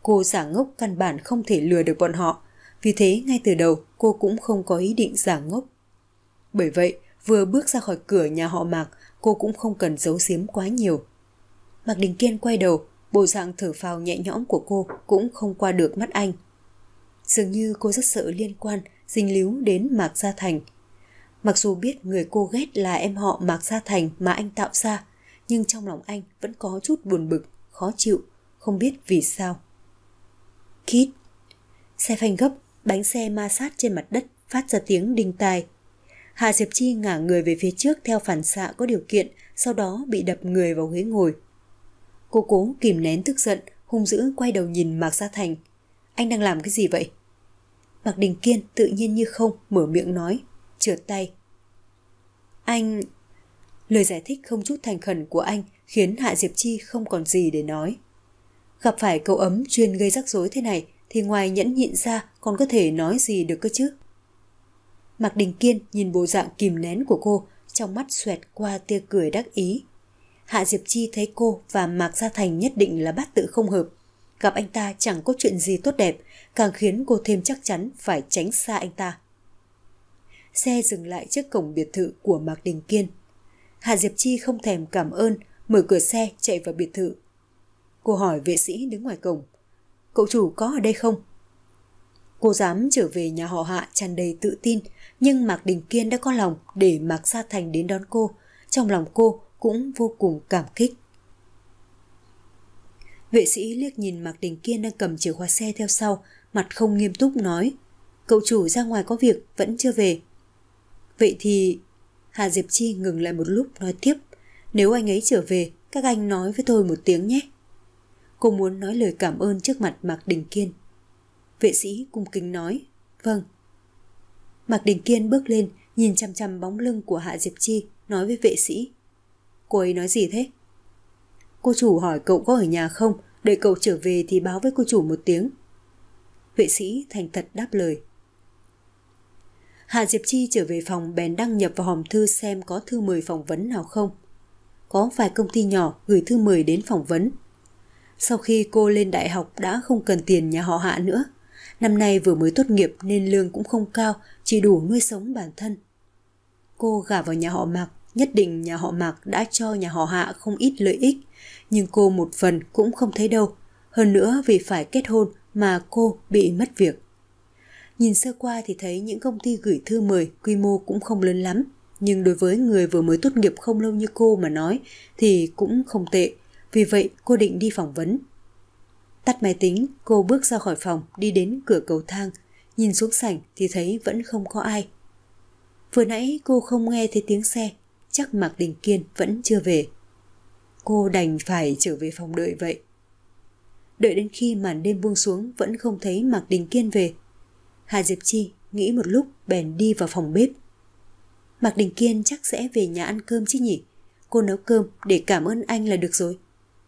Cô giả ngốc căn bản không thể lừa được bọn họ, vì thế ngay từ đầu cô cũng không có ý định giả ngốc. Bởi vậy, vừa bước ra khỏi cửa nhà họ Mạc, cô cũng không cần giấu giếm quá nhiều. Mạc Đình Kiên quay đầu, bộ dạng thở phào nhẹ nhõm của cô cũng không qua được mắt anh. Dường như cô rất sợ liên quan, dính líu đến Mạc Gia Thành. Mặc dù biết người cô ghét là em họ Mạc Gia Thành mà anh tạo ra, nhưng trong lòng anh vẫn có chút buồn bực, khó chịu, không biết vì sao. Kít. Xe phanh gấp, bánh xe ma sát trên mặt đất phát ra tiếng đinh tai. Hạ Diệp Chi ngả người về phía trước theo phản xạ có điều kiện, sau đó bị đập người vào ghế ngồi. Cô cố kìm nén tức giận, hung dữ quay đầu nhìn Mạc Gia Thành. Anh đang làm cái gì vậy? Mạc Đình Kiên tự nhiên như không mở miệng nói, trượt tay. Anh... Lời giải thích không chút thành khẩn của anh khiến Hạ Diệp Chi không còn gì để nói. Gặp phải cậu ấm chuyên gây rắc rối thế này thì ngoài nhẫn nhịn ra còn có thể nói gì được cơ chứ? Mạc Đình Kiên nhìn bộ dạng kìm nén của cô, trong mắt xoẹt qua tia cười đắc ý. Hạ Diệp Chi thấy cô và Mạc Gia Thành nhất định là bát tự không hợp. Gặp anh ta chẳng có chuyện gì tốt đẹp, càng khiến cô thêm chắc chắn phải tránh xa anh ta. Xe dừng lại trước cổng biệt thự của Mạc Đình Kiên. Hạ Diệp Chi không thèm cảm ơn, mở cửa xe chạy vào biệt thự. Cô hỏi vệ sĩ đứng ngoài cổng, cậu chủ có ở đây không? Cô dám trở về nhà họ Hạ tràn đầy tự tin, nhưng Mạc Đình Kiên đã có lòng để Mạc Gia Thành đến đón cô. Trong lòng cô cũng vô cùng cảm kích. Vệ sĩ liếc nhìn Mạc Đình Kiên đang cầm chìa khóa xe theo sau, mặt không nghiêm túc nói, cậu chủ ra ngoài có việc, vẫn chưa về. Vậy thì... Hà Diệp Chi ngừng lại một lúc nói tiếp, nếu anh ấy trở về, các anh nói với tôi một tiếng nhé. Cô muốn nói lời cảm ơn trước mặt Mạc Đình Kiên. Vệ sĩ cung kính nói, vâng. Mạc Đình Kiên bước lên, nhìn chăm chăm bóng lưng của Hạ Diệp Chi, nói với vệ sĩ. Cô ấy nói gì thế? Cô chủ hỏi cậu có ở nhà không, đợi cậu trở về thì báo với cô chủ một tiếng. Vệ sĩ thành thật đáp lời. Hạ Diệp Chi trở về phòng bèn đăng nhập vào hòm thư xem có thư mời phỏng vấn nào không. Có vài công ty nhỏ gửi thư mời đến phỏng vấn. Sau khi cô lên đại học đã không cần tiền nhà họ Hạ nữa. Năm nay vừa mới tốt nghiệp nên lương cũng không cao, chỉ đủ nuôi sống bản thân. Cô gả vào nhà họ Mạc, nhất định nhà họ Mạc đã cho nhà họ Hạ không ít lợi ích, nhưng cô một phần cũng không thấy đâu. Hơn nữa vì phải kết hôn mà cô bị mất việc. Nhìn sơ qua thì thấy những công ty gửi thư mời quy mô cũng không lớn lắm, nhưng đối với người vừa mới tốt nghiệp không lâu như cô mà nói thì cũng không tệ, vì vậy cô định đi phỏng vấn. Tắt máy tính, cô bước ra khỏi phòng, đi đến cửa cầu thang, nhìn xuống sảnh thì thấy vẫn không có ai. Vừa nãy cô không nghe thấy tiếng xe, chắc Mạc Đình Kiên vẫn chưa về. Cô đành phải trở về phòng đợi vậy. Đợi đến khi màn đêm buông xuống vẫn không thấy Mạc Đình Kiên về. Hà Diệp Chi nghĩ một lúc bèn đi vào phòng bếp. Mạc Đình Kiên chắc sẽ về nhà ăn cơm chứ nhỉ? Cô nấu cơm để cảm ơn anh là được rồi.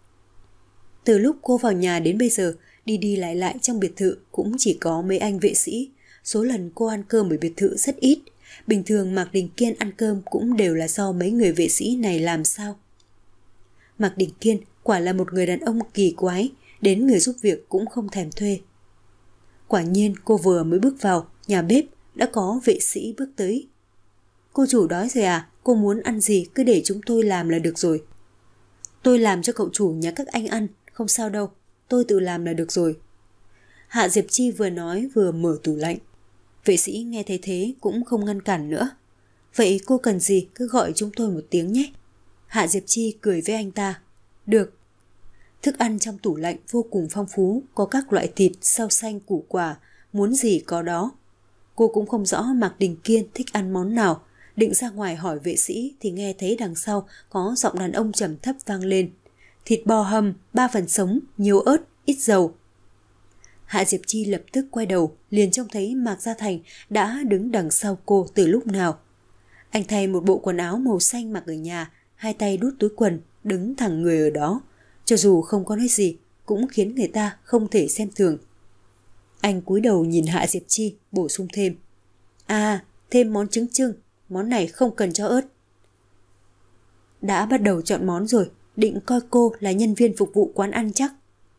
Từ lúc cô vào nhà đến bây giờ, đi đi lại lại trong biệt thự cũng chỉ có mấy anh vệ sĩ. Số lần cô ăn cơm ở biệt thự rất ít. Bình thường Mạc Đình Kiên ăn cơm cũng đều là do mấy người vệ sĩ này làm sao. Mạc Đình Kiên quả là một người đàn ông kỳ quái, đến người giúp việc cũng không thèm thuê. Quả nhiên cô vừa mới bước vào, nhà bếp đã có vệ sĩ bước tới. Cô chủ đói rồi à? Cô muốn ăn gì cứ để chúng tôi làm là được rồi. Tôi làm cho cậu chủ nhà các anh ăn, không sao đâu, tôi tự làm là được rồi. Hạ Diệp Chi vừa nói vừa mở tủ lạnh. Vệ sĩ nghe thấy thế cũng không ngăn cản nữa. Vậy cô cần gì cứ gọi chúng tôi một tiếng nhé. Hạ Diệp Chi cười với anh ta. Được. Thức ăn trong tủ lạnh vô cùng phong phú, có các loại thịt, rau xanh, củ quả, muốn gì có đó. Cô cũng không rõ Mạc Đình Kiên thích ăn món nào, định ra ngoài hỏi vệ sĩ thì nghe thấy đằng sau có giọng đàn ông trầm thấp vang lên. Thịt bò hầm, ba phần sống, nhiều ớt, ít dầu. Hạ Diệp Chi lập tức quay đầu, liền trông thấy Mạc Gia Thành đã đứng đằng sau cô từ lúc nào. Anh thay một bộ quần áo màu xanh mặc ở nhà, hai tay đút túi quần, đứng thẳng người ở đó. Cho dù không có nói gì, cũng khiến người ta không thể xem thường. Anh cúi đầu nhìn Hạ Diệp Chi, bổ sung thêm. À, thêm món trứng chưng, món này không cần cho ớt. Đã bắt đầu chọn món rồi, định coi cô là nhân viên phục vụ quán ăn chắc.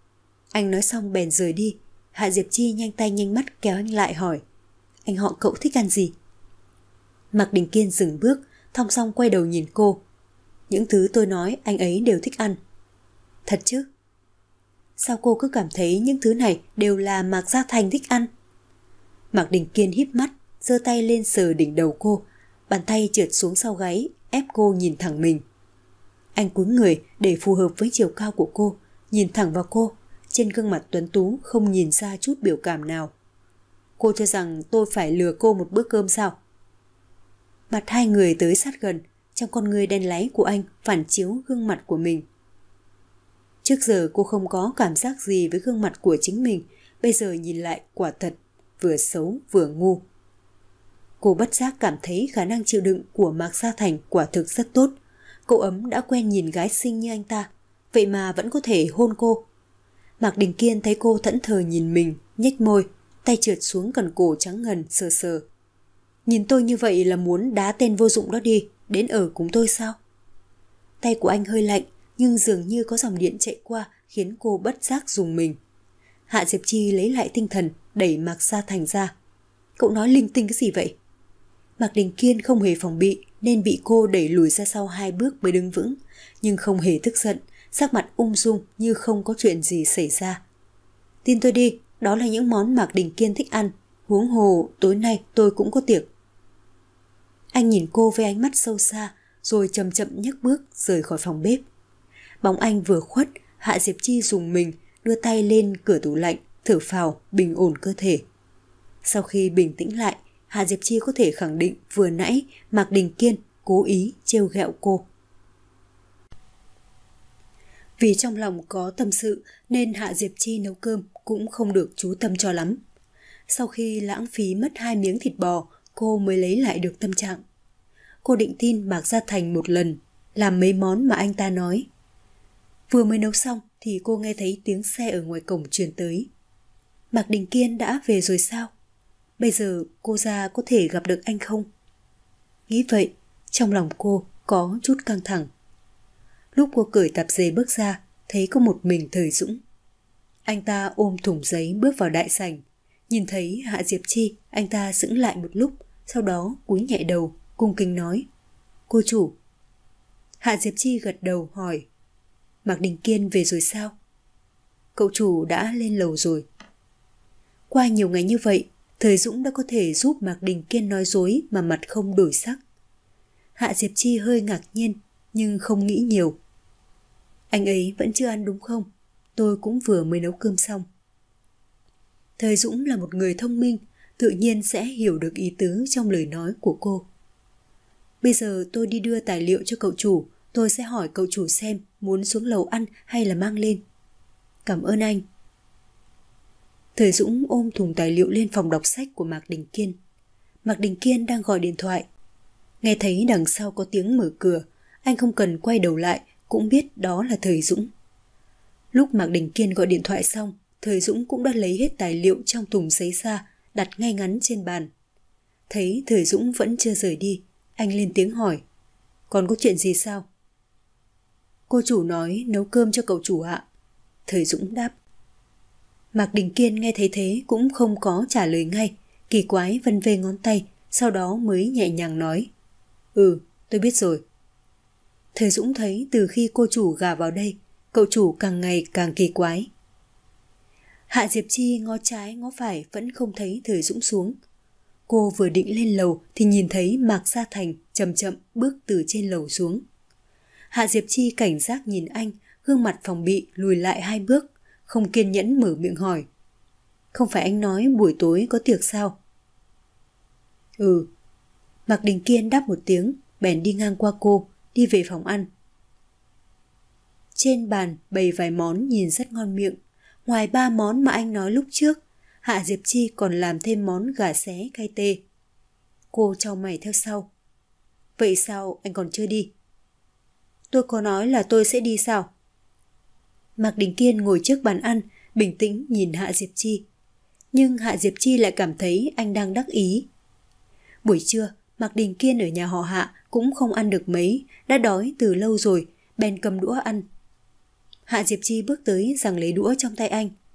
Anh nói xong bèn rời đi. Hạ Diệp Chi nhanh tay nhanh mắt kéo anh lại hỏi: Anh họ cậu thích ăn gì? Mạc Đình Kiên dừng bước, thong song quay đầu nhìn cô. Những thứ tôi nói anh ấy đều thích ăn. Thật chứ? Sao cô cứ cảm thấy những thứ này đều là Mạc Gia Thành thích ăn? Mạc Đình Kiên híp mắt, giơ tay lên sờ đỉnh đầu cô, bàn tay trượt xuống sau gáy, ép cô nhìn thẳng mình. Anh cúi người để phù hợp với chiều cao của cô, nhìn thẳng vào cô, trên gương mặt tuấn tú không nhìn ra chút biểu cảm nào. Cô cho rằng tôi phải lừa cô một bữa cơm sao? Mặt hai người tới sát gần, trong con người đen láy của anh phản chiếu gương mặt của mình. Trước giờ cô không có cảm giác gì với gương mặt của chính mình, bây giờ nhìn lại quả thật vừa xấu vừa ngu. Cô bất giác cảm thấy khả năng chịu đựng của Mạc Gia Thành quả thực rất tốt. Cậu ấm đã quen nhìn gái xinh như anh ta, vậy mà vẫn có thể hôn cô. Mạc Đình Kiên thấy cô thẫn thờ nhìn mình, nhếch môi, tay trượt xuống cần cổ trắng ngần sờ sờ. Nhìn tôi như vậy là muốn đá tên vô dụng đó đi, đến ở cùng tôi sao? Tay của anh hơi lạnh, nhưng dường như có dòng điện chạy qua khiến cô bất giác rùng mình. Hạ Diệp Chi lấy lại tinh thần, đẩy Mạc Gia Thành ra. Cậu nói linh tinh cái gì vậy? Mạc Đình Kiên không hề phòng bị nên bị cô đẩy lùi ra sau hai bước mới đứng vững, nhưng không hề tức giận, sắc mặt ung dung như không có chuyện gì xảy ra. Tin tôi đi, đó là những món Mạc Đình Kiên thích ăn, huống hồ tối nay tôi cũng có tiệc. Anh nhìn cô với ánh mắt sâu xa, rồi chậm chậm nhấc bước rời khỏi phòng bếp. Bóng anh vừa khuất, Hạ Diệp Chi rùng mình, đưa tay lên cửa tủ lạnh, thở phào, bình ổn cơ thể. Sau khi bình tĩnh lại, Hạ Diệp Chi có thể khẳng định vừa nãy Mạc Đình Kiên cố ý trêu ghẹo cô. Vì trong lòng có tâm sự nên Hạ Diệp Chi nấu cơm cũng không được chú tâm cho lắm. Sau khi lãng phí mất hai miếng thịt bò, cô mới lấy lại được tâm trạng. Cô định tin Mạc Gia Thành một lần, làm mấy món mà anh ta nói. Vừa mới nấu xong thì cô nghe thấy tiếng xe ở ngoài cổng truyền tới. Mạc Đình Kiên đã về rồi sao? Bây giờ cô ra có thể gặp được anh không? Nghĩ vậy, trong lòng cô có chút căng thẳng. Lúc cô cởi tạp dề bước ra, thấy có một mình Thời Dũng. Anh ta ôm thùng giấy bước vào đại sảnh. Nhìn thấy Hạ Diệp Chi, anh ta sững lại một lúc, sau đó cúi nhẹ đầu, cung kính nói: Cô chủ. Hạ Diệp Chi gật đầu hỏi: Mạc Đình Kiên về rồi sao? Cậu chủ đã lên lầu rồi. Qua nhiều ngày như vậy, Thời Dũng đã có thể giúp Mạc Đình Kiên nói dối mà mặt không đổi sắc. Hạ Diệp Chi hơi ngạc nhiên, nhưng không nghĩ nhiều. Anh ấy vẫn chưa ăn đúng không? Tôi cũng vừa mới nấu cơm xong. Thời Dũng là một người thông minh, tự nhiên sẽ hiểu được ý tứ trong lời nói của cô. Bây giờ tôi đi đưa tài liệu cho cậu chủ, tôi sẽ hỏi cậu chủ xem muốn xuống lầu ăn hay là mang lên. Cảm ơn anh. Thời Dũng ôm thùng tài liệu lên phòng đọc sách của Mạc Đình Kiên. Mạc Đình Kiên đang gọi điện thoại. Nghe thấy đằng sau có tiếng mở cửa, anh không cần quay đầu lại cũng biết đó là Thời Dũng. Lúc Mạc Đình Kiên gọi điện thoại xong, Thời Dũng cũng đã lấy hết tài liệu trong thùng giấy ra, đặt ngay ngắn trên bàn. Thấy Thời Dũng vẫn chưa rời đi, anh lên tiếng hỏi: Còn có chuyện gì sao? Cô chủ nói nấu cơm cho cậu chủ ạ. Thời Dũng đáp. Mạc Đình Kiên nghe thấy thế cũng không có trả lời ngay, kỳ quái vân vê ngón tay, sau đó mới nhẹ nhàng nói: Ừ, tôi biết rồi. Thời Dũng thấy từ khi cô chủ gả vào đây, cậu chủ càng ngày càng kỳ quái. Hạ Diệp Chi ngó trái ngó phải vẫn không thấy Thời Dũng xuống. Cô vừa định lên lầu thì nhìn thấy Mạc Gia Thành chậm chậm bước từ trên lầu xuống. Hạ Diệp Chi cảnh giác nhìn anh, gương mặt phòng bị lùi lại hai bước, không kiên nhẫn mở miệng hỏi: Không phải anh nói buổi tối có tiệc sao? Ừ. Mạc Đình Kiên đáp một tiếng, bèn đi ngang qua cô, đi về phòng ăn. Trên bàn bày vài món nhìn rất ngon miệng. Ngoài ba món mà anh nói lúc trước, Hạ Diệp Chi còn làm thêm món gà xé cay tê. Cô chau mày theo sau. Vậy sao anh còn chưa đi? Tôi có nói là tôi sẽ đi sao? Mạc Đình Kiên ngồi trước bàn ăn, bình tĩnh nhìn Hạ Diệp Chi. Nhưng Hạ Diệp Chi lại cảm thấy anh đang đắc ý. Buổi trưa, Mạc Đình Kiên ở nhà họ Hạ cũng không ăn được mấy, đã đói từ lâu rồi, bèn cầm đũa ăn. Hạ Diệp Chi bước tới giằng lấy đũa trong tay anh,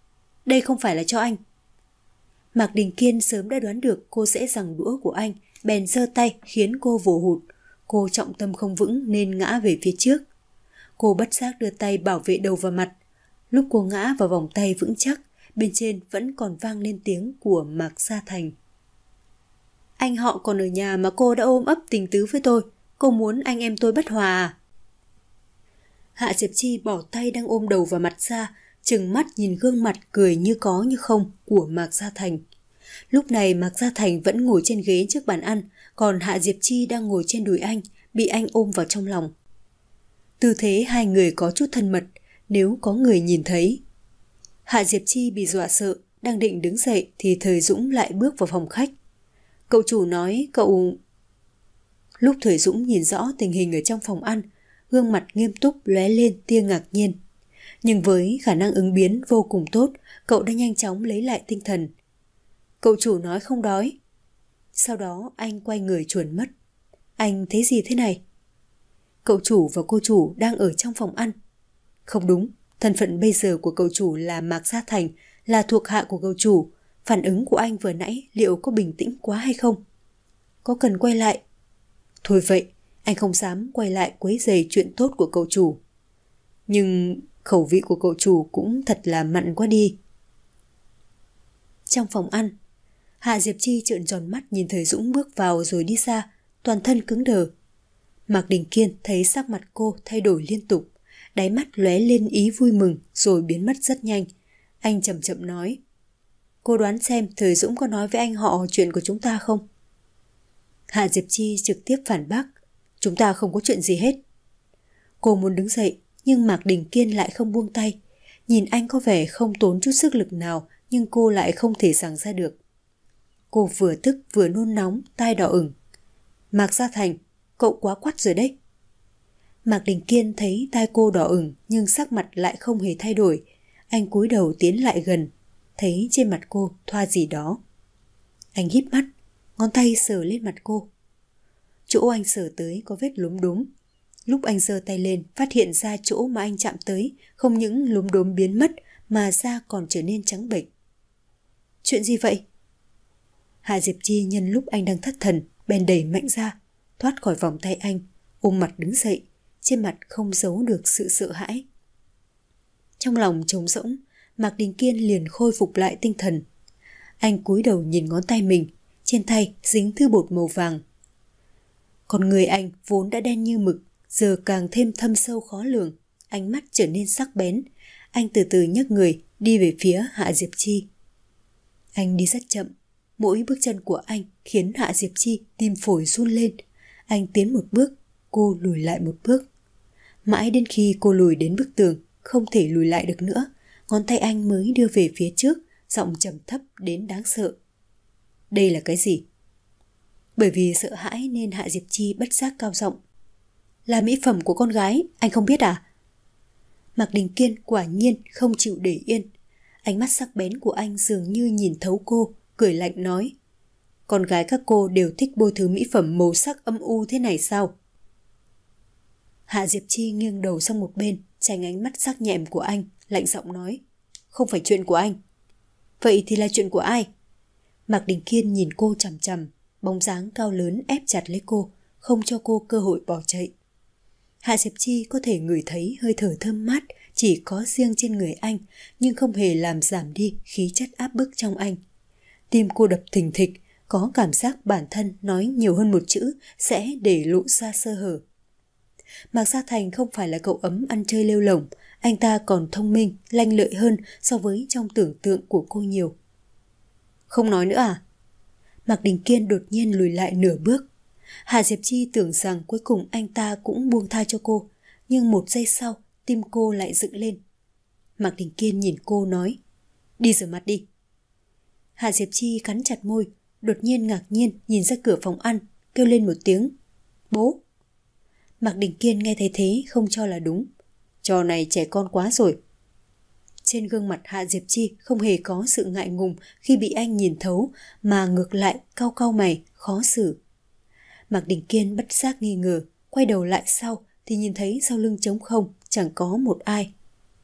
đây không phải là cho anh. Mạc Đình Kiên sớm đã đoán được cô sẽ giằng đũa của anh, bèn giơ tay khiến cô vồ hụt. Cô trọng tâm không vững nên ngã về phía trước. Cô bất giác đưa tay bảo vệ đầu vào mặt. Lúc cô ngã vào vòng tay vững chắc, bên trên vẫn còn vang lên tiếng của Mạc Gia Thành. Anh họ còn ở nhà mà cô đã ôm ấp tình tứ với tôi. Cô muốn anh em tôi bất hòa à? Hạ Diệp Chi bỏ tay đang ôm đầu vào mặt ra, trừng mắt nhìn gương mặt cười như có như không của Mạc Gia Thành. Lúc này Mạc Gia Thành vẫn ngồi trên ghế trước bàn ăn, còn Hạ Diệp Chi đang ngồi trên đùi anh, bị anh ôm vào trong lòng. Tư thế hai người có chút thân mật, nếu có người nhìn thấy. Hạ Diệp Chi bị dọa sợ, đang định đứng dậy thì Thời Dũng lại bước vào phòng khách. Cậu chủ nói cậu... Lúc Thời Dũng nhìn rõ tình hình ở trong phòng ăn, gương mặt nghiêm túc lóe lên tia ngạc nhiên. Nhưng với khả năng ứng biến vô cùng tốt, cậu đã nhanh chóng lấy lại tinh thần. Cậu chủ nói không đói. Sau đó anh quay người chuồn mất. Anh thấy gì thế này? Cậu chủ và cô chủ đang ở trong phòng ăn. Không đúng, thân phận bây giờ của cậu chủ là Mạc Gia Thành, là thuộc hạ của cậu chủ. Phản ứng của anh vừa nãy liệu có bình tĩnh quá hay không? Có cần quay lại? Thôi vậy, anh không dám quay lại quấy rầy chuyện tốt của cậu chủ. Nhưng khẩu vị của cậu chủ cũng thật là mặn quá đi. Trong phòng ăn, Hạ Diệp Chi trợn tròn mắt nhìn Thời Dũng bước vào rồi đi xa, toàn thân cứng đờ. Mạc Đình Kiên thấy sắc mặt cô thay đổi liên tục, đáy mắt lóe lên ý vui mừng rồi biến mất rất nhanh. Anh chậm chậm nói, cô đoán xem Thời Dũng có nói với anh họ chuyện của chúng ta không? Hạ Diệp Chi trực tiếp phản bác, chúng ta không có chuyện gì hết. Cô muốn đứng dậy, nhưng Mạc Đình Kiên lại không buông tay. Nhìn anh có vẻ không tốn chút sức lực nào, nhưng cô lại không thể giằng ra được. Cô vừa tức vừa nôn nóng, tai đỏ ửng. Mạc Gia Thành, cậu quá quắt rồi đấy. Mạc Đình Kiên thấy tai cô đỏ ửng nhưng sắc mặt lại không hề thay đổi. Anh cúi đầu tiến lại gần, thấy trên mặt cô thoa gì đó. Anh híp mắt, ngón tay sờ lên mặt cô. Chỗ anh sờ tới có vết lúm đúm. Lúc anh giơ tay lên, phát hiện ra chỗ mà anh chạm tới không những lúm đúm biến mất mà da còn trở nên trắng bệch. Chuyện gì vậy? Hạ Diệp Chi nhân lúc anh đang thất thần, bèn đẩy mạnh ra, thoát khỏi vòng tay anh, ôm mặt đứng dậy, trên mặt không giấu được sự sợ hãi. Trong lòng trống rỗng, Mạc Đình Kiên liền khôi phục lại tinh thần. Anh cúi đầu nhìn ngón tay mình, trên tay dính thứ bột màu vàng. Còn người anh vốn đã đen như mực, giờ càng thêm thâm sâu khó lường, ánh mắt trở nên sắc bén. Anh từ từ nhấc người đi về phía Hạ Diệp Chi. Anh đi rất chậm, mỗi bước chân của anh khiến Hạ Diệp Chi tim phổi run lên. Anh tiến một bước, cô lùi lại một bước. Mãi đến khi cô lùi đến bức tường, không thể lùi lại được nữa, ngón tay anh mới đưa về phía trước, giọng trầm thấp đến đáng sợ. Đây là cái gì? Bởi vì sợ hãi nên Hạ Diệp Chi bất giác cao giọng. Là mỹ phẩm của con gái, anh không biết à? Mạc Đình Kiên quả nhiên không chịu để yên. Ánh mắt sắc bén của anh dường như nhìn thấu cô, cười lạnh nói. Con gái các cô đều thích bôi thứ mỹ phẩm màu sắc âm u thế này sao? Hạ Diệp Chi nghiêng đầu sang một bên, tránh ánh mắt sắc nhẹm của anh, lạnh giọng nói. Không phải chuyện của anh. Vậy thì là chuyện của ai? Mạc Đình Kiên nhìn cô chằm chằm, bóng dáng cao lớn ép chặt lấy cô, không cho cô cơ hội bỏ chạy. Hạ Diệp Chi có thể ngửi thấy hơi thở thơm mát chỉ có riêng trên người anh, nhưng không hề làm giảm đi khí chất áp bức trong anh. Tim cô đập thình thịch, có cảm giác bản thân nói nhiều hơn một chữ sẽ để lộ ra sơ hở. Mạc Gia Thành không phải là cậu ấm ăn chơi lêu lổng, anh ta còn thông minh, lanh lợi hơn so với trong tưởng tượng của cô nhiều. Không nói nữa à? Mạc Đình Kiên đột nhiên lùi lại nửa bước. Hạ Diệp Chi tưởng rằng cuối cùng anh ta cũng buông tha cho cô, nhưng một giây sau, tim cô lại dựng lên. Mạc Đình Kiên nhìn cô nói, đi rửa mặt đi. Hạ Diệp Chi cắn chặt môi, đột nhiên ngạc nhiên nhìn ra cửa phòng ăn, kêu lên một tiếng, bố. Mạc Đình Kiên nghe thấy thế không cho là đúng, trò này trẻ con quá rồi. Trên gương mặt Hạ Diệp Chi không hề có sự ngại ngùng khi bị anh nhìn thấu, mà ngược lại cau cau mày, khó xử. Mạc Đình Kiên bất giác nghi ngờ, quay đầu lại sau thì nhìn thấy sau lưng trống không, chẳng có một ai.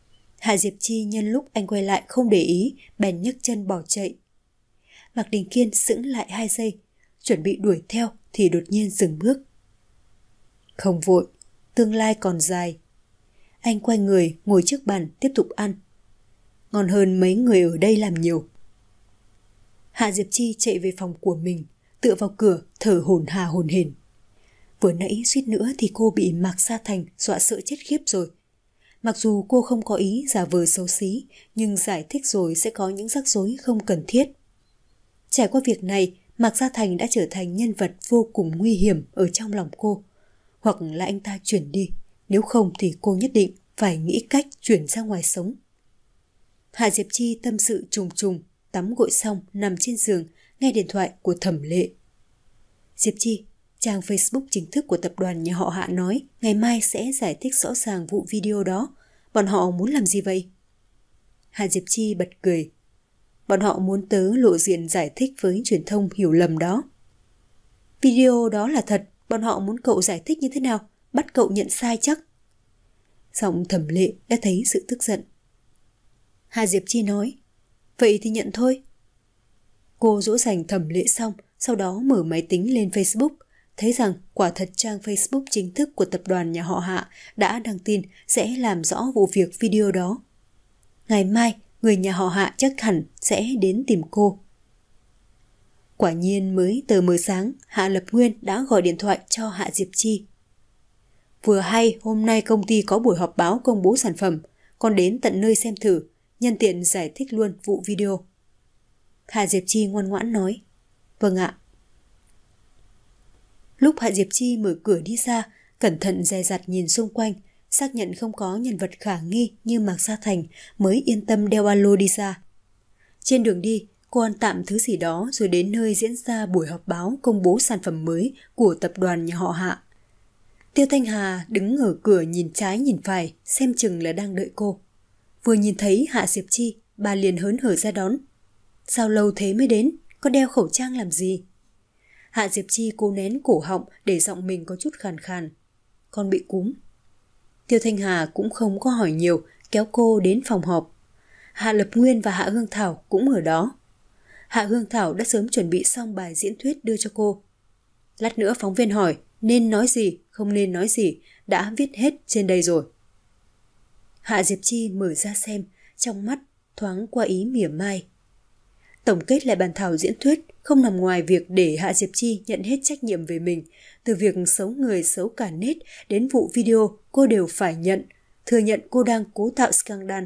Hạ Diệp Chi nhân lúc anh quay lại không để ý, bèn nhấc chân bỏ chạy. Mạc Đình Kiên sững lại hai giây, chuẩn bị đuổi theo thì đột nhiên dừng bước. Không vội, tương lai còn dài. Anh quay người ngồi trước bàn tiếp tục ăn. Ngon hơn mấy người ở đây làm nhiều. Hạ Diệp Chi chạy về phòng của mình, tựa vào cửa thở hổn hà hổn hển. Vừa nãy suýt nữa thì cô bị Mạc Sa Thành dọa sợ chết khiếp rồi. Mặc dù cô không có ý giả vờ xấu xí, nhưng giải thích rồi sẽ có những rắc rối không cần thiết. Trải qua việc này, Mạc Sa Thành đã trở thành nhân vật vô cùng nguy hiểm ở trong lòng cô. Hoặc là anh ta chuyển đi, nếu không thì cô nhất định phải nghĩ cách chuyển ra ngoài sống. Hạ Diệp Chi tâm sự trùng trùng, tắm gội xong nằm trên giường, nghe điện thoại của Thẩm Lệ. Diệp Chi, trang Facebook chính thức của tập đoàn nhà họ Hạ nói ngày mai sẽ giải thích rõ ràng vụ video đó. Bọn họ muốn làm gì vậy? Hạ Diệp Chi bật cười. Bọn họ muốn tớ lộ diện giải thích với truyền thông hiểu lầm đó. Video đó là thật, bọn họ muốn cậu giải thích như thế nào? Bắt cậu nhận sai chắc. Giọng Thẩm Lệ đã thấy sự tức giận. Hạ Diệp Chi nói, vậy thì nhận thôi. Cô dỗ dành Thẩm Lệ xong, sau đó mở máy tính lên Facebook, thấy rằng quả thật trang Facebook chính thức của tập đoàn nhà họ Hạ đã đăng tin sẽ làm rõ vụ việc video đó. Ngày mai, người nhà họ Hạ chắc hẳn sẽ đến tìm cô. Quả nhiên mới tờ mờ sáng, Hạ Lập Nguyên đã gọi điện thoại cho Hạ Diệp Chi. Vừa hay hôm nay công ty có buổi họp báo công bố sản phẩm, con đến tận nơi xem thử, nhân tiện giải thích luôn vụ video. Hạ Diệp Chi ngoan ngoãn nói, vâng ạ. Lúc Hạ Diệp Chi mở cửa đi ra, cẩn thận dè dặt nhìn xung quanh, xác nhận không có nhân vật khả nghi như Mạc Sa Thành mới yên tâm đeo alo đi ra. Trên đường đi, cô ăn tạm thứ gì đó rồi đến nơi diễn ra buổi họp báo công bố sản phẩm mới của tập đoàn nhà họ Hạ. Tiêu Thanh Hà đứng ở cửa nhìn trái nhìn phải, xem chừng là đang đợi cô. Vừa nhìn thấy Hạ Diệp Chi, bà liền hớn hở ra đón. Sao lâu thế mới đến, có đeo khẩu trang làm gì? Hạ Diệp Chi cố nén cổ họng để giọng mình có chút khàn khàn. Con bị cúm. Tiêu Thanh Hà cũng không có hỏi nhiều, kéo cô đến phòng họp. Hạ Lập Nguyên và Hạ Hương Thảo cũng ở đó. Hạ Hương Thảo đã sớm chuẩn bị xong bài diễn thuyết đưa cho cô. Lát nữa phóng viên hỏi nên nói gì, không nên nói gì, đã viết hết trên đây rồi. Hạ Diệp Chi mở ra xem, trong mắt thoáng qua ý mỉa mai. Tổng kết lại bản thảo diễn thuyết không nằm ngoài việc để Hạ Diệp Chi nhận hết trách nhiệm về mình. Từ việc xấu người xấu cả nết đến vụ video cô đều phải nhận, thừa nhận cô đang cố tạo scandal.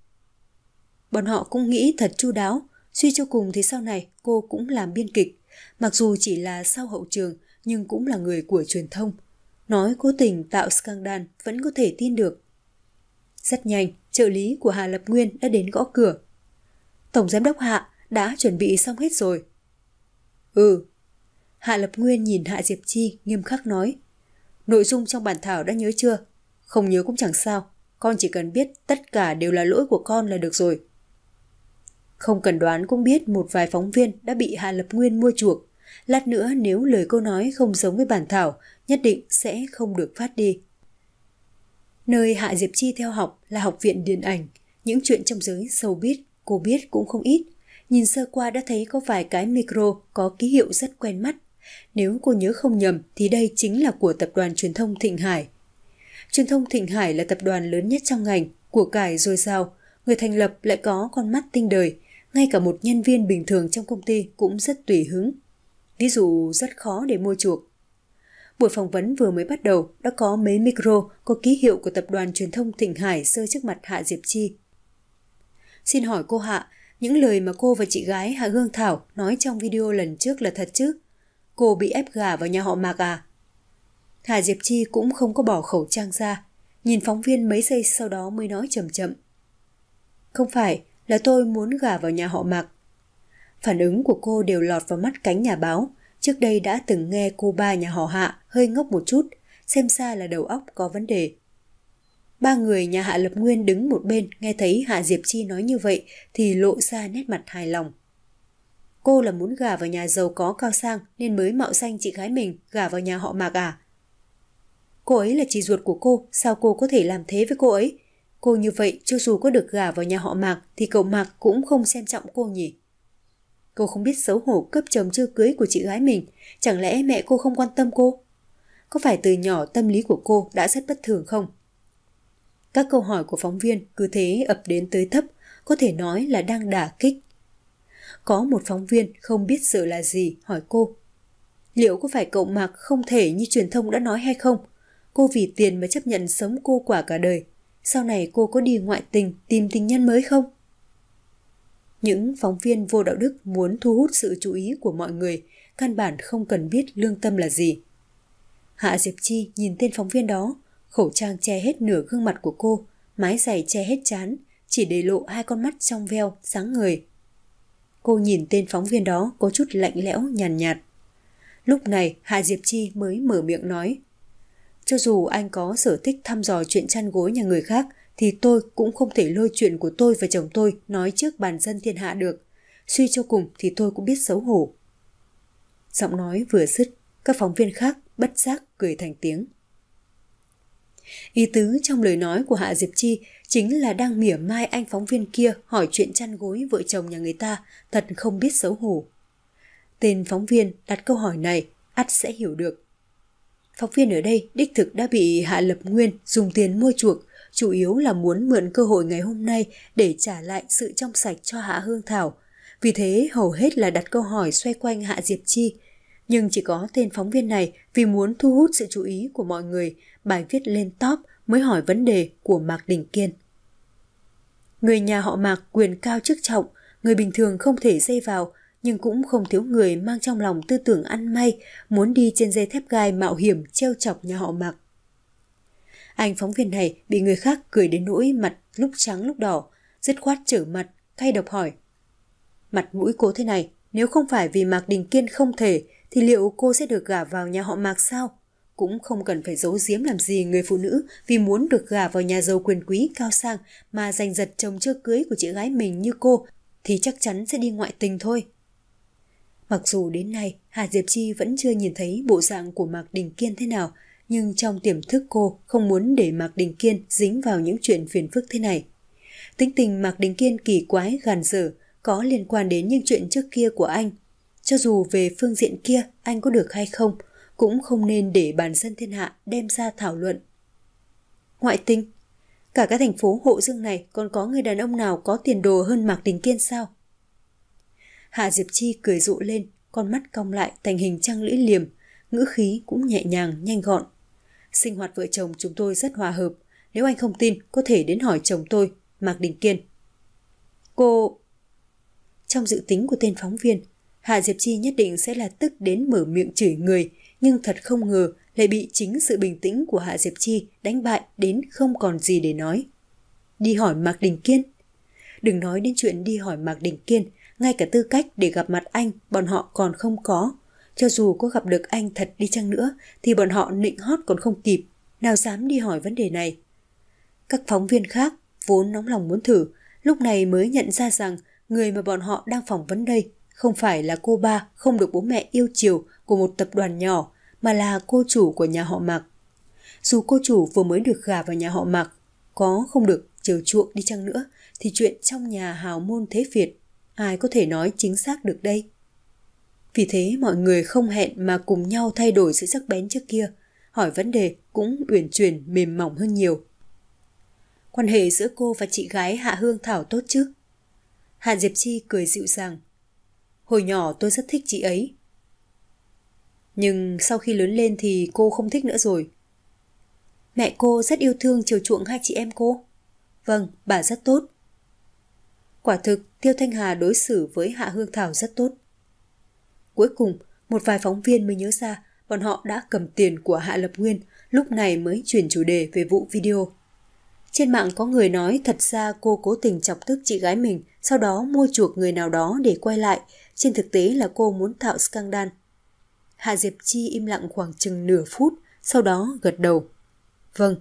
Bọn họ cũng nghĩ thật chu đáo, suy cho cùng thì sau này cô cũng làm biên kịch. Mặc dù chỉ là sau hậu trường nhưng cũng là người của truyền thông. Nói cố tình tạo scandal vẫn có thể tin được. Rất nhanh, trợ lý của Hạ Lập Nguyên đã đến gõ cửa. Tổng giám đốc Hạ đã chuẩn bị xong hết rồi. Ừ. Hạ Lập Nguyên nhìn Hạ Diệp Chi nghiêm khắc nói. Nội dung trong bản thảo đã nhớ chưa? Không nhớ cũng chẳng sao. Con chỉ cần biết tất cả đều là lỗi của con là được rồi. Không cần đoán cũng biết một vài phóng viên đã bị Hạ Lập Nguyên mua chuộc. Lát nữa nếu lời cô nói không giống với bản thảo, nhất định sẽ không được phát đi. Nơi Hạ Diệp Chi theo học là học viện điện ảnh. Những chuyện trong giới showbiz cô biết cũng không ít. Nhìn sơ qua đã thấy có vài cái micro có ký hiệu rất quen mắt. Nếu cô nhớ không nhầm thì đây chính là của tập đoàn truyền thông Thịnh Hải. Truyền thông Thịnh Hải là tập đoàn lớn nhất trong ngành, của cải dồi dào. Người thành lập lại có con mắt tinh đời. Ngay cả một nhân viên bình thường trong công ty cũng rất tùy hứng. Ví dụ rất khó để mua chuộc. Buổi phỏng vấn vừa mới bắt đầu đã có mấy micro có ký hiệu của tập đoàn truyền thông Thịnh Hải rơi trước mặt Hạ Diệp Chi. Xin hỏi cô Hạ, những lời mà cô và chị gái Hạ Hương Thảo nói trong video lần trước là thật chứ? Cô bị ép gả vào nhà họ Mạc à? Hạ Diệp Chi cũng không có bỏ khẩu trang ra, nhìn phóng viên mấy giây sau đó mới nói chậm chậm. Không phải, là tôi muốn gả vào nhà họ Mạc. Phản ứng của cô đều lọt vào mắt cánh nhà báo. Trước đây đã từng nghe cô ba nhà họ Hạ hơi ngốc một chút, xem ra là đầu óc có vấn đề. Ba người nhà Hạ Lập Nguyên đứng một bên nghe thấy Hạ Diệp Chi nói như vậy thì lộ ra nét mặt hài lòng. Cô là muốn gả vào nhà giàu có cao sang nên mới mạo danh chị gái mình gả vào nhà họ Mạc à? Cô ấy là chị ruột của cô, sao cô có thể làm thế với cô ấy? Cô như vậy cho dù có được gả vào nhà họ Mạc thì cậu Mạc cũng không xem trọng cô nhỉ? Cô không biết xấu hổ cấp chồng chưa cưới của chị gái mình, chẳng lẽ mẹ cô không quan tâm cô? Có phải từ nhỏ tâm lý của cô đã rất bất thường không? Các câu hỏi của phóng viên cứ thế ập đến tới thấp, có thể nói là đang đả kích. Có một phóng viên không biết sợ là gì hỏi cô: liệu có phải cậu Mạc không thể như truyền thông đã nói hay không? Cô vì tiền mà chấp nhận sống cô quả cả đời. Sau này cô có đi ngoại tình tìm tình nhân mới không? Những phóng viên vô đạo đức muốn thu hút sự chú ý của mọi người, căn bản không cần biết lương tâm là gì. Hạ Diệp Chi nhìn tên phóng viên đó, khẩu trang che hết nửa gương mặt của cô, mái giày che hết trán, chỉ để lộ hai con mắt trong veo, sáng ngời. Cô nhìn tên phóng viên đó có chút lạnh lẽo, nhàn nhạt, nhạt. Lúc này Hạ Diệp Chi mới mở miệng nói: cho dù anh có sở thích thăm dò chuyện chăn gối nhà người khác, thì tôi cũng không thể lôi chuyện của tôi và chồng tôi nói trước bàn dân thiên hạ được. Suy cho cùng thì tôi cũng biết xấu hổ. Giọng nói vừa dứt, các phóng viên khác bất giác cười thành tiếng. Ý tứ trong lời nói của Hạ Diệp Chi chính là đang mỉa mai anh phóng viên kia hỏi chuyện chăn gối vợ chồng nhà người ta, thật không biết xấu hổ. Tên phóng viên đặt câu hỏi này ắt sẽ hiểu được. Phóng viên ở đây đích thực đã bị Hạ Lập Nguyên dùng tiền mua chuộc, chủ yếu là muốn mượn cơ hội ngày hôm nay để trả lại sự trong sạch cho Hạ Hương Thảo. Vì thế hầu hết là đặt câu hỏi xoay quanh Hạ Diệp Chi. Nhưng chỉ có tên phóng viên này vì muốn thu hút sự chú ý của mọi người, bài viết lên top mới hỏi vấn đề của Mạc Đình Kiên. Người nhà họ Mạc quyền cao chức trọng, người bình thường không thể dây vào, nhưng cũng không thiếu người mang trong lòng tư tưởng ăn may, muốn đi trên dây thép gai mạo hiểm trêu chọc nhà họ Mạc. Anh phóng viên này bị người khác cười đến nỗi mặt lúc trắng lúc đỏ, dứt khoát trở mặt, cay độc hỏi: mặt mũi cô thế này, nếu không phải vì Mạc Đình Kiên không thể, thì liệu cô sẽ được gả vào nhà họ Mạc sao? Cũng không cần phải giấu giếm làm gì người phụ nữ vì muốn được gả vào nhà giàu quyền quý cao sang mà giành giật chồng chưa cưới của chị gái mình như cô, thì chắc chắn sẽ đi ngoại tình thôi. Mặc dù đến nay Hạ Diệp Chi vẫn chưa nhìn thấy bộ dạng của Mạc Đình Kiên thế nào, nhưng trong tiềm thức cô không muốn để Mạc Đình Kiên dính vào những chuyện phiền phức thế này. Tính tình Mạc Đình Kiên kỳ quái gàn dở, có liên quan đến những chuyện trước kia của anh. Cho dù về phương diện kia anh có được hay không, cũng không nên để bàn dân thiên hạ đem ra thảo luận. Ngoại tình? Cả cái thành phố Hộ Dương này còn có người đàn ông nào có tiền đồ hơn Mạc Đình Kiên sao? Hạ Diệp Chi cười rộ lên, con mắt cong lại thành hình trăng lưỡi liềm, ngữ khí cũng nhẹ nhàng, nhanh gọn. Sinh hoạt vợ chồng chúng tôi rất hòa hợp, nếu anh không tin có thể đến hỏi chồng tôi, Mạc Đình Kiên. Cô... Trong dự tính của tên phóng viên, Hạ Diệp Chi nhất định sẽ là tức đến mở miệng chửi người, nhưng thật không ngờ lại bị chính sự bình tĩnh của Hạ Diệp Chi đánh bại đến không còn gì để nói. Đi hỏi Mạc Đình Kiên? Đừng nói đến chuyện đi hỏi Mạc Đình Kiên, ngay cả tư cách để gặp mặt anh bọn họ còn không có. Cho dù có gặp được anh thật đi chăng nữa thì bọn họ nịnh hót còn không kịp, nào dám đi hỏi vấn đề này. Các phóng viên khác vốn nóng lòng muốn thử, lúc này mới nhận ra rằng người mà bọn họ đang phỏng vấn đây không phải là cô ba không được bố mẹ yêu chiều của một tập đoàn nhỏ, mà là cô chủ của nhà họ Mạc. Dù cô chủ vừa mới được gả vào nhà họ Mạc, có không được chiều chuộng đi chăng nữa thì chuyện trong nhà hào môn thế Việt ai có thể nói chính xác được đây. Vì thế mọi người không hẹn mà cùng nhau thay đổi sự sắc bén trước kia, hỏi vấn đề cũng uyển chuyển mềm mỏng hơn nhiều. Quan hệ giữa cô và chị gái Hạ Hương Thảo tốt chứ? Hạ Diệp Chi cười dịu dàng. Hồi nhỏ tôi rất thích chị ấy. Nhưng sau khi lớn lên thì cô không thích nữa rồi. Mẹ cô rất yêu thương chiều chuộng hai chị em cô. Vâng, bà rất tốt. Quả thực Tiêu Thanh Hà đối xử với Hạ Hương Thảo rất tốt. Cuối cùng, một vài phóng viên mới nhớ ra bọn họ đã cầm tiền của Hạ Lập Nguyên, lúc này mới chuyển chủ đề về vụ video. Trên mạng có người nói thật ra cô cố tình chọc tức chị gái mình, sau đó mua chuộc người nào đó để quay lại. Trên thực tế là cô muốn tạo scandal. Hạ Diệp Chi im lặng khoảng chừng nửa phút, sau đó gật đầu. Vâng.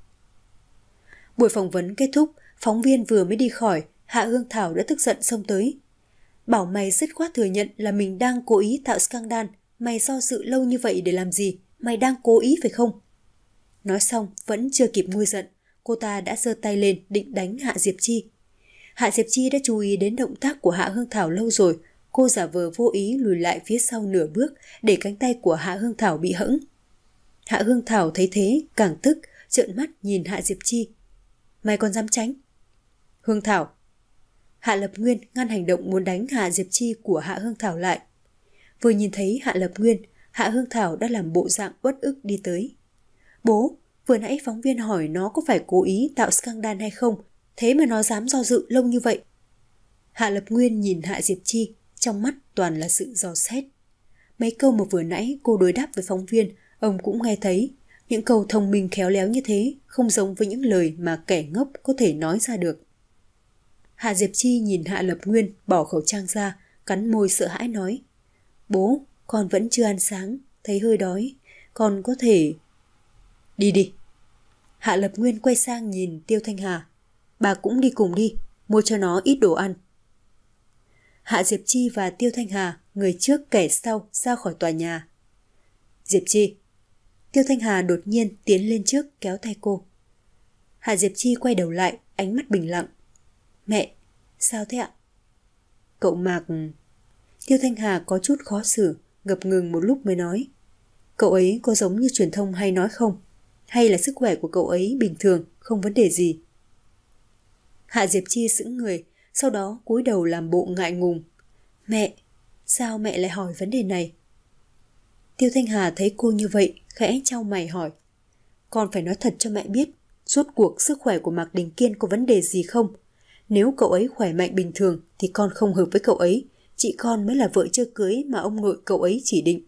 Buổi phỏng vấn kết thúc, phóng viên vừa mới đi khỏi, Hạ Hương Thảo đã tức giận xông tới. Bảo mày dứt khoát thừa nhận là mình đang cố ý tạo scandal, mày do dự lâu như vậy để làm gì, mày đang cố ý phải không? Nói xong vẫn chưa kịp nguôi giận, cô ta đã giơ tay lên định đánh Hạ Diệp Chi. Hạ Diệp Chi đã chú ý đến động tác của Hạ Hương Thảo lâu rồi, cô giả vờ vô ý lùi lại phía sau nửa bước để cánh tay của Hạ Hương Thảo bị hẫng. Hạ Hương Thảo thấy thế càng tức, trợn mắt nhìn Hạ Diệp Chi. Mày còn dám tránh? Hương Thảo. Hạ Lập Nguyên ngăn hành động muốn đánh Hạ Diệp Chi của Hạ Hương Thảo lại. Vừa nhìn thấy Hạ Lập Nguyên, Hạ Hương Thảo đã làm bộ dạng uất ức đi tới. Bố, vừa nãy phóng viên hỏi nó có phải cố ý tạo scandal hay không, thế mà nó dám do dự lâu như vậy. Hạ Lập Nguyên nhìn Hạ Diệp Chi, trong mắt toàn là sự dò xét. Mấy câu mà vừa nãy cô đối đáp với phóng viên, ông cũng nghe thấy. Những câu thông minh khéo léo như thế không giống với những lời mà kẻ ngốc có thể nói ra được. Hạ Diệp Chi nhìn Hạ Lập Nguyên bỏ khẩu trang ra, cắn môi sợ hãi nói. Bố, con vẫn chưa ăn sáng, thấy hơi đói, con có thể... Đi đi. Hạ Lập Nguyên quay sang nhìn Tiêu Thanh Hà. Bà cũng đi cùng đi, mua cho nó ít đồ ăn. Hạ Diệp Chi và Tiêu Thanh Hà, người trước kẻ sau, ra khỏi tòa nhà. Diệp Chi. Tiêu Thanh Hà đột nhiên tiến lên trước kéo tay cô. Hạ Diệp Chi quay đầu lại, ánh mắt bình lặng. Mẹ, sao thế ạ? Cậu Mạc... Tiêu Thanh Hà có chút khó xử, ngập ngừng một lúc mới nói. Cậu ấy có giống như truyền thông hay nói không? Hay là sức khỏe của cậu ấy bình thường, không vấn đề gì? Hạ Diệp Chi sững người, sau đó cúi đầu làm bộ ngại ngùng. Mẹ, sao mẹ lại hỏi vấn đề này? Tiêu Thanh Hà thấy cô như vậy, khẽ chau mày hỏi. Con phải nói thật cho mẹ biết, rốt cuộc sức khỏe của Mạc Đình Kiên có vấn đề gì không? Nếu cậu ấy khỏe mạnh bình thường thì con không hợp với cậu ấy, chị con mới là vợ chưa cưới mà ông nội cậu ấy chỉ định.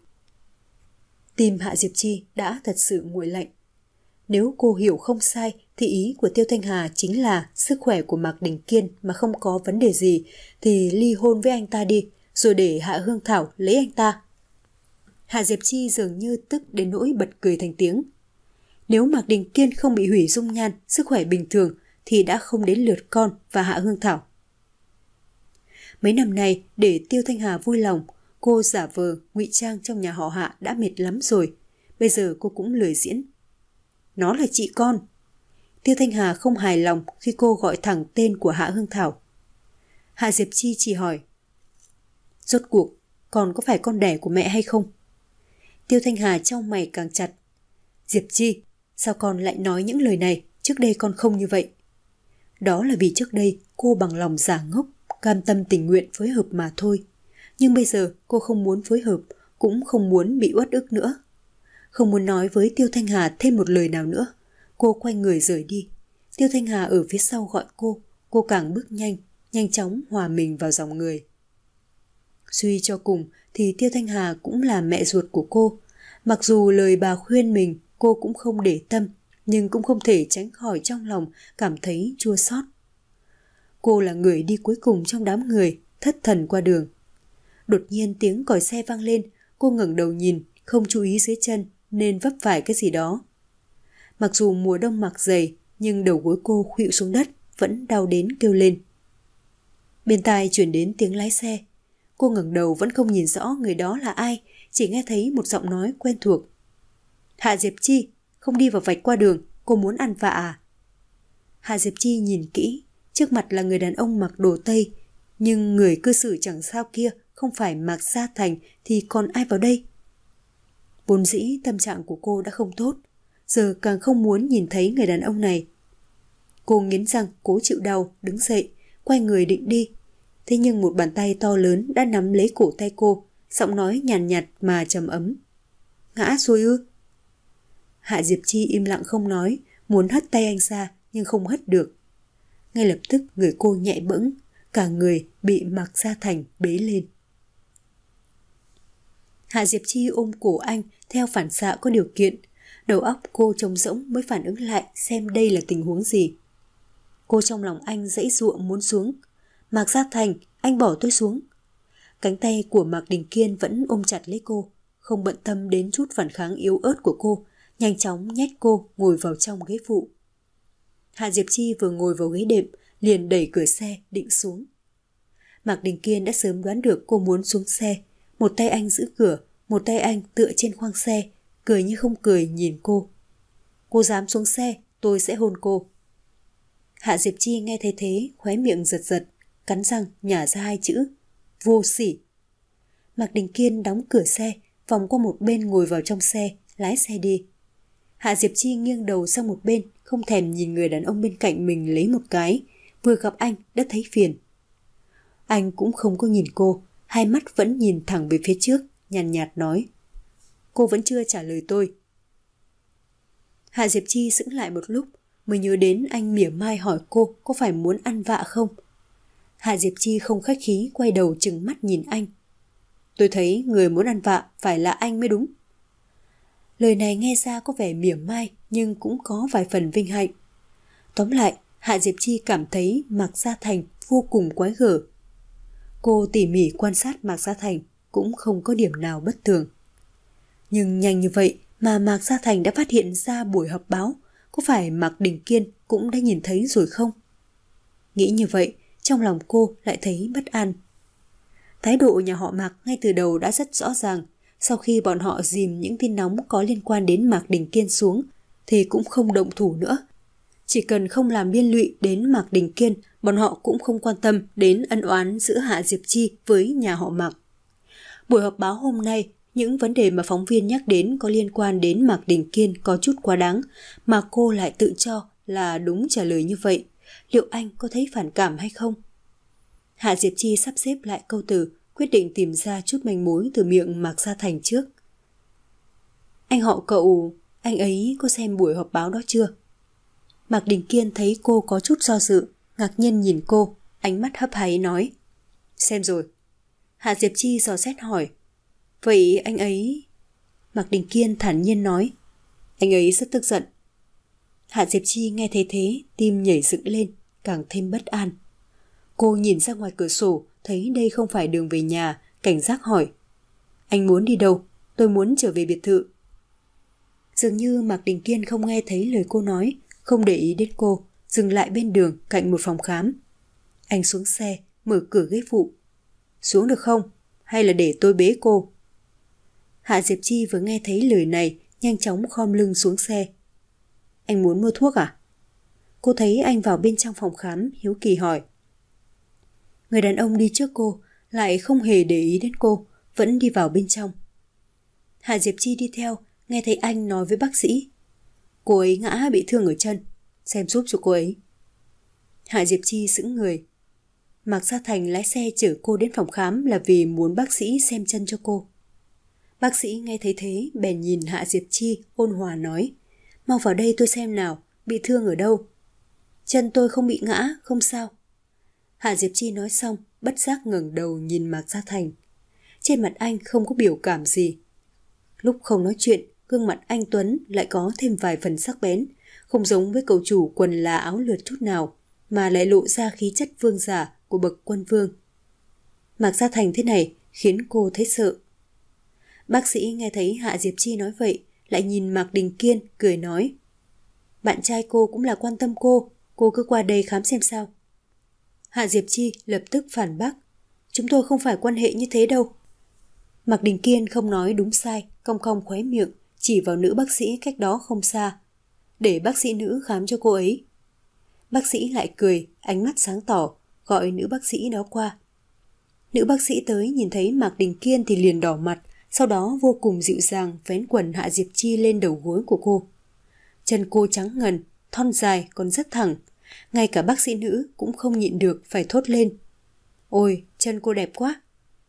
Tim Hạ Diệp Chi đã thật sự nguội lạnh. Nếu cô hiểu không sai thì ý của Tiêu Thanh Hà chính là sức khỏe của Mạc Đình Kiên mà không có vấn đề gì thì ly hôn với anh ta đi, rồi để Hạ Hương Thảo lấy anh ta. Hạ Diệp Chi dường như tức đến nỗi bật cười thành tiếng. Nếu Mạc Đình Kiên không bị hủy dung nhan, sức khỏe bình thường thì đã không đến lượt con và Hạ Hương Thảo. Mấy năm nay để Tiêu Thanh Hà vui lòng, cô giả vờ ngụy trang trong nhà họ Hạ đã mệt lắm rồi. Bây giờ cô cũng lười diễn. Nó là chị con. Tiêu Thanh Hà không hài lòng khi cô gọi thẳng tên của Hạ Hương Thảo. Hạ Diệp Chi chỉ hỏi. Rốt cuộc, còn có phải con đẻ của mẹ hay không? Tiêu Thanh Hà chau mày càng chặt. Diệp Chi, sao con lại nói những lời này? Trước đây con không như vậy. Đó là vì trước đây cô bằng lòng giả ngốc, cam tâm tình nguyện phối hợp mà thôi. Nhưng bây giờ cô không muốn phối hợp, cũng không muốn bị uất ức nữa. Không muốn nói với Tiêu Thanh Hà thêm một lời nào nữa. Cô quay người rời đi. Tiêu Thanh Hà ở phía sau gọi cô. Cô càng bước nhanh, nhanh chóng hòa mình vào dòng người. Suy cho cùng thì Tiêu Thanh Hà cũng là mẹ ruột của cô. Mặc dù lời bà khuyên mình cô cũng không để tâm, nhưng cũng không thể tránh khỏi trong lòng cảm thấy chua xót. Cô là người đi cuối cùng trong đám người, thất thần qua đường. Đột nhiên tiếng còi xe vang lên, cô ngẩng đầu nhìn, không chú ý dưới chân nên vấp phải cái gì đó. Mặc dù mùa đông mặc dày, nhưng đầu gối cô khuỵu xuống đất, vẫn đau đến kêu lên. Bên tai chuyển đến tiếng lái xe. Cô ngẩng đầu vẫn không nhìn rõ người đó là ai, chỉ nghe thấy một giọng nói quen thuộc. Hạ Diệp Chi, không đi vào vạch qua đường, cô muốn ăn vạ à? Hạ Diệp Chi nhìn kỹ, trước mặt là người đàn ông mặc đồ Tây, nhưng người cư xử chẳng sao kia không phải Mạc Gia Thành thì còn ai vào đây? Vốn dĩ tâm trạng của cô đã không tốt, giờ càng không muốn nhìn thấy người đàn ông này. Cô nghiến răng cố chịu đau, đứng dậy, quay người định đi. Thế nhưng một bàn tay to lớn đã nắm lấy cổ tay cô, giọng nói nhàn nhạt, nhạt mà trầm ấm. Ngã rồi ư? Hạ Diệp Chi im lặng không nói, muốn hất tay anh ra nhưng không hất được. Ngay lập tức người cô nhẹ bẫng, cả người bị Mạc Gia Thành bế lên. Hạ Diệp Chi ôm cổ anh theo phản xạ có điều kiện. Đầu óc cô trống rỗng mới phản ứng lại xem đây là tình huống gì. Cô trong lòng anh giãy giụa muốn xuống. Mạc Gia Thành, anh bỏ tôi xuống. Cánh tay của Mạc Đình Kiên vẫn ôm chặt lấy cô, không bận tâm đến chút phản kháng yếu ớt của cô, nhanh chóng nhét cô ngồi vào trong ghế phụ. Hạ Diệp Chi vừa ngồi vào ghế đệm, liền đẩy cửa xe định xuống. Mạc Đình Kiên đã sớm đoán được cô muốn xuống xe. Một tay anh giữ cửa, một tay anh tựa trên khoang xe, cười như không cười nhìn cô. Cô dám xuống xe, tôi sẽ hôn cô. Hạ Diệp Chi nghe thấy thế, khóe miệng giật giật, cắn răng nhả ra hai chữ vô sỉ. Mạc Đình Kiên đóng cửa xe, vòng qua một bên ngồi vào trong xe, lái xe đi. Hạ Diệp Chi nghiêng đầu sang một bên, không thèm nhìn người đàn ông bên cạnh mình lấy một cái, vừa gặp anh đã thấy phiền. Anh cũng không có nhìn cô, hai mắt vẫn nhìn thẳng về phía trước, nhàn nhạt, nhạt nói: cô vẫn chưa trả lời tôi. Hạ Diệp Chi sững lại một lúc, mới nhớ đến anh mỉa mai hỏi cô có phải muốn ăn vạ không. Hạ Diệp Chi không khách khí quay đầu trừng mắt nhìn anh. Tôi thấy người muốn ăn vạ phải là anh mới đúng. Lời này nghe ra có vẻ mỉa mai nhưng cũng có vài phần vinh hạnh. Tóm lại, Hạ Diệp Chi cảm thấy Mạc Gia Thành vô cùng quái gở. Cô tỉ mỉ quan sát Mạc Gia Thành cũng không có điểm nào bất thường. Nhưng nhanh như vậy mà Mạc Gia Thành đã phát hiện ra buổi họp báo, có phải Mạc Đình Kiên cũng đã nhìn thấy rồi không? Nghĩ như vậy, trong lòng cô lại thấy bất an. Thái độ nhà họ Mạc ngay từ đầu đã rất rõ ràng. Sau khi bọn họ dìm những tin nóng có liên quan đến Mạc Đình Kiên xuống thì cũng không động thủ nữa. Chỉ cần không làm liên lụy đến Mạc Đình Kiên, bọn họ cũng không quan tâm đến ân oán giữa Hạ Diệp Chi với nhà họ Mạc. Buổi họp báo hôm nay, những vấn đề mà phóng viên nhắc đến có liên quan đến Mạc Đình Kiên có chút quá đáng, mà cô lại tự cho là đúng trả lời như vậy. Liệu anh có thấy phản cảm hay không? Hạ Diệp Chi sắp xếp lại câu từ, quyết định tìm ra chút manh mối từ miệng Mạc Gia Thành trước. Anh họ cậu, anh ấy có xem buổi họp báo đó chưa? Mạc Đình Kiên thấy cô có chút do dự, ngạc nhiên nhìn cô, ánh mắt hấp háy nói: xem rồi. Hạ Diệp Chi dò xét hỏi: vậy anh ấy... Mạc Đình Kiên thản nhiên nói: anh ấy rất tức giận. Hạ Diệp Chi nghe thấy thế, tim nhảy dựng lên, càng thêm bất an. Cô nhìn ra ngoài cửa sổ, thấy đây không phải đường về nhà, cảnh giác hỏi: anh muốn đi đâu? Tôi muốn trở về biệt thự. Dường như Mạc Đình Kiên không nghe thấy lời cô nói, không để ý đến cô, dừng lại bên đường cạnh một phòng khám. Anh xuống xe, mở cửa ghế phụ. Xuống được không? Hay là để tôi bế cô? Hạ Diệp Chi vừa nghe thấy lời này, nhanh chóng khom lưng xuống xe. Anh muốn mua thuốc à? Cô thấy anh vào bên trong phòng khám, hiếu kỳ hỏi. Người đàn ông đi trước cô, lại không hề để ý đến cô, vẫn đi vào bên trong. Hạ Diệp Chi đi theo, nghe thấy anh nói với bác sĩ. Cô ấy ngã bị thương ở chân, xem giúp cho cô ấy. Hạ Diệp Chi sững người. Mạc Gia Thành lái xe chở cô đến phòng khám là vì muốn bác sĩ xem chân cho cô. Bác sĩ nghe thấy thế, bèn nhìn Hạ Diệp Chi, ôn hòa nói. Mau vào đây tôi xem nào, bị thương ở đâu? Chân tôi không bị ngã, không sao. Hạ Diệp Chi nói xong, bất giác ngẩng đầu nhìn Mạc Gia Thành. Trên mặt anh không có biểu cảm gì. Lúc không nói chuyện, gương mặt anh Tuấn lại có thêm vài phần sắc bén, không giống với cậu chủ quần là áo lượt chút nào, mà lại lộ ra khí chất vương giả của bậc quân vương. Mạc Gia Thành thế này khiến cô thấy sợ. Bác sĩ nghe thấy Hạ Diệp Chi nói vậy, lại nhìn Mạc Đình Kiên, cười nói. Bạn trai cô cũng là quan tâm cô, cô cứ qua đây khám xem sao. Hạ Diệp Chi lập tức phản bác. Chúng tôi không phải quan hệ như thế đâu. Mạc Đình Kiên không nói đúng sai, cong cong khóe miệng, chỉ vào nữ bác sĩ cách đó không xa. Để bác sĩ nữ khám cho cô ấy. Bác sĩ lại cười, ánh mắt sáng tỏ, gọi nữ bác sĩ đó qua. Nữ bác sĩ tới nhìn thấy Mạc Đình Kiên thì liền đỏ mặt, sau đó vô cùng dịu dàng vén quần Hạ Diệp Chi lên đầu gối của cô. Chân cô trắng ngần, thon dài còn rất thẳng. Ngay cả bác sĩ nữ cũng không nhịn được phải thốt lên. Ôi, chân cô đẹp quá.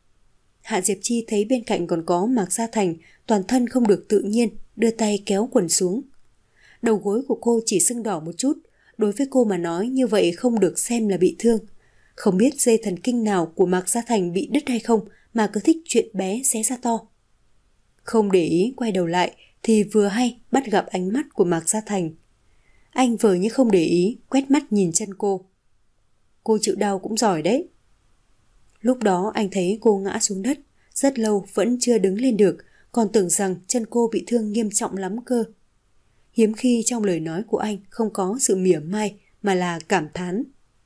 Hạ Diệp Chi thấy bên cạnh còn có Mạc Gia Thành, toàn thân không được tự nhiên, đưa tay kéo quần xuống. Đầu gối của cô chỉ sưng đỏ một chút, đối với cô mà nói như vậy không được xem là bị thương. Không biết dây thần kinh nào của Mạc Gia Thành bị đứt hay không mà cứ thích chuyện bé xé ra to. Không để ý quay đầu lại thì vừa hay bắt gặp ánh mắt của Mạc Gia Thành. Anh vờ như không để ý, quét mắt nhìn chân cô. Cô chịu đau cũng giỏi đấy. Lúc đó anh thấy cô ngã xuống đất, rất lâu vẫn chưa đứng lên được, còn tưởng rằng chân cô bị thương nghiêm trọng lắm cơ. Hiếm khi trong lời nói của anh không có sự mỉa mai mà là cảm thán.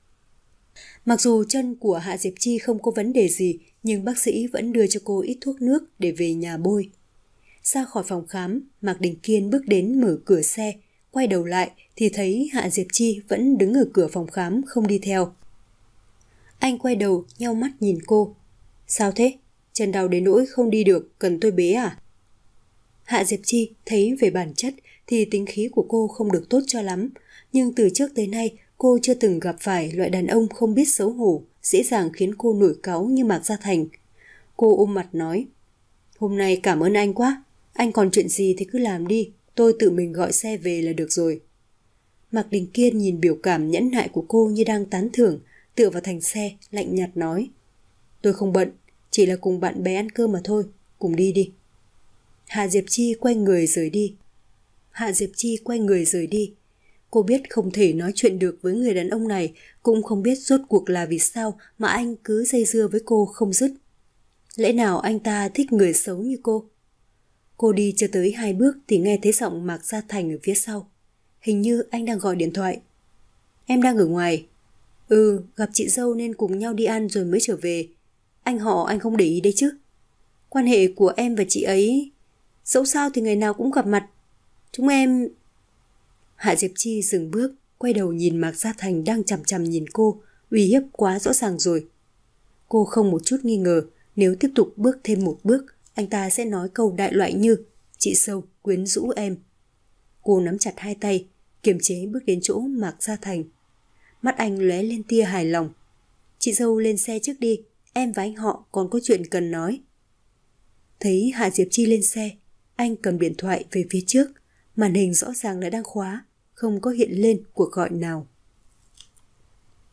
Mặc dù chân của Hạ Diệp Chi không có vấn đề gì, nhưng bác sĩ vẫn đưa cho cô ít thuốc nước để về nhà bôi. Ra khỏi phòng khám, Mạc Đình Kiên bước đến mở cửa xe, quay đầu lại thì thấy Hạ Diệp Chi vẫn đứng ở cửa phòng khám không đi theo. Anh quay đầu nheo mắt nhìn cô. Sao thế? Chân đau đến nỗi không đi được, cần tôi bế à? Hạ Diệp Chi thấy về bản chất thì tính khí của cô không được tốt cho lắm, nhưng từ trước tới nay cô chưa từng gặp phải loại đàn ông không biết xấu hổ, dễ dàng khiến cô nổi cáu như Mạc Gia Thành. Cô ôm mặt nói, hôm nay cảm ơn anh quá, anh còn chuyện gì thì cứ làm đi, tôi tự mình gọi xe về là được rồi. Mạc Đình Kiên nhìn biểu cảm nhẫn nại của cô như đang tán thưởng, tựa vào thành xe, lạnh nhạt nói, tôi không bận, chỉ là cùng bạn bè ăn cơm mà thôi, cùng đi đi. Hạ Diệp Chi quay người rời đi. Hạ Diệp Chi quay người rời đi. Cô biết không thể nói chuyện được với người đàn ông này, cũng không biết rốt cuộc là vì sao mà anh cứ dây dưa với cô không dứt. Lẽ nào anh ta thích người xấu như cô? Cô đi chưa tới hai bước thì nghe thấy giọng Mạc Gia Thành ở phía sau. Hình như anh đang gọi điện thoại. Em đang ở ngoài. Ừ, gặp chị dâu nên cùng nhau đi ăn rồi mới trở về. Anh họ anh không để ý đấy chứ. Quan hệ của em và chị ấy, dẫu sao thì ngày nào cũng gặp mặt. Chúng em... Hạ Diệp Chi dừng bước, quay đầu nhìn Mạc Gia Thành đang chằm chằm nhìn cô, uy hiếp quá rõ ràng rồi. Cô không một chút nghi ngờ, nếu tiếp tục bước thêm một bước, anh ta sẽ nói câu đại loại như chị dâu quyến rũ em. Cô nắm chặt hai tay, kiềm chế bước đến chỗ Mạc Gia Thành. Mắt anh lóe lên tia hài lòng. Chị dâu lên xe trước đi, em và anh họ còn có chuyện cần nói. Thấy Hạ Diệp Chi lên xe, anh cầm điện thoại về phía trước, màn hình rõ ràng là đang khóa, không có hiện lên cuộc gọi nào.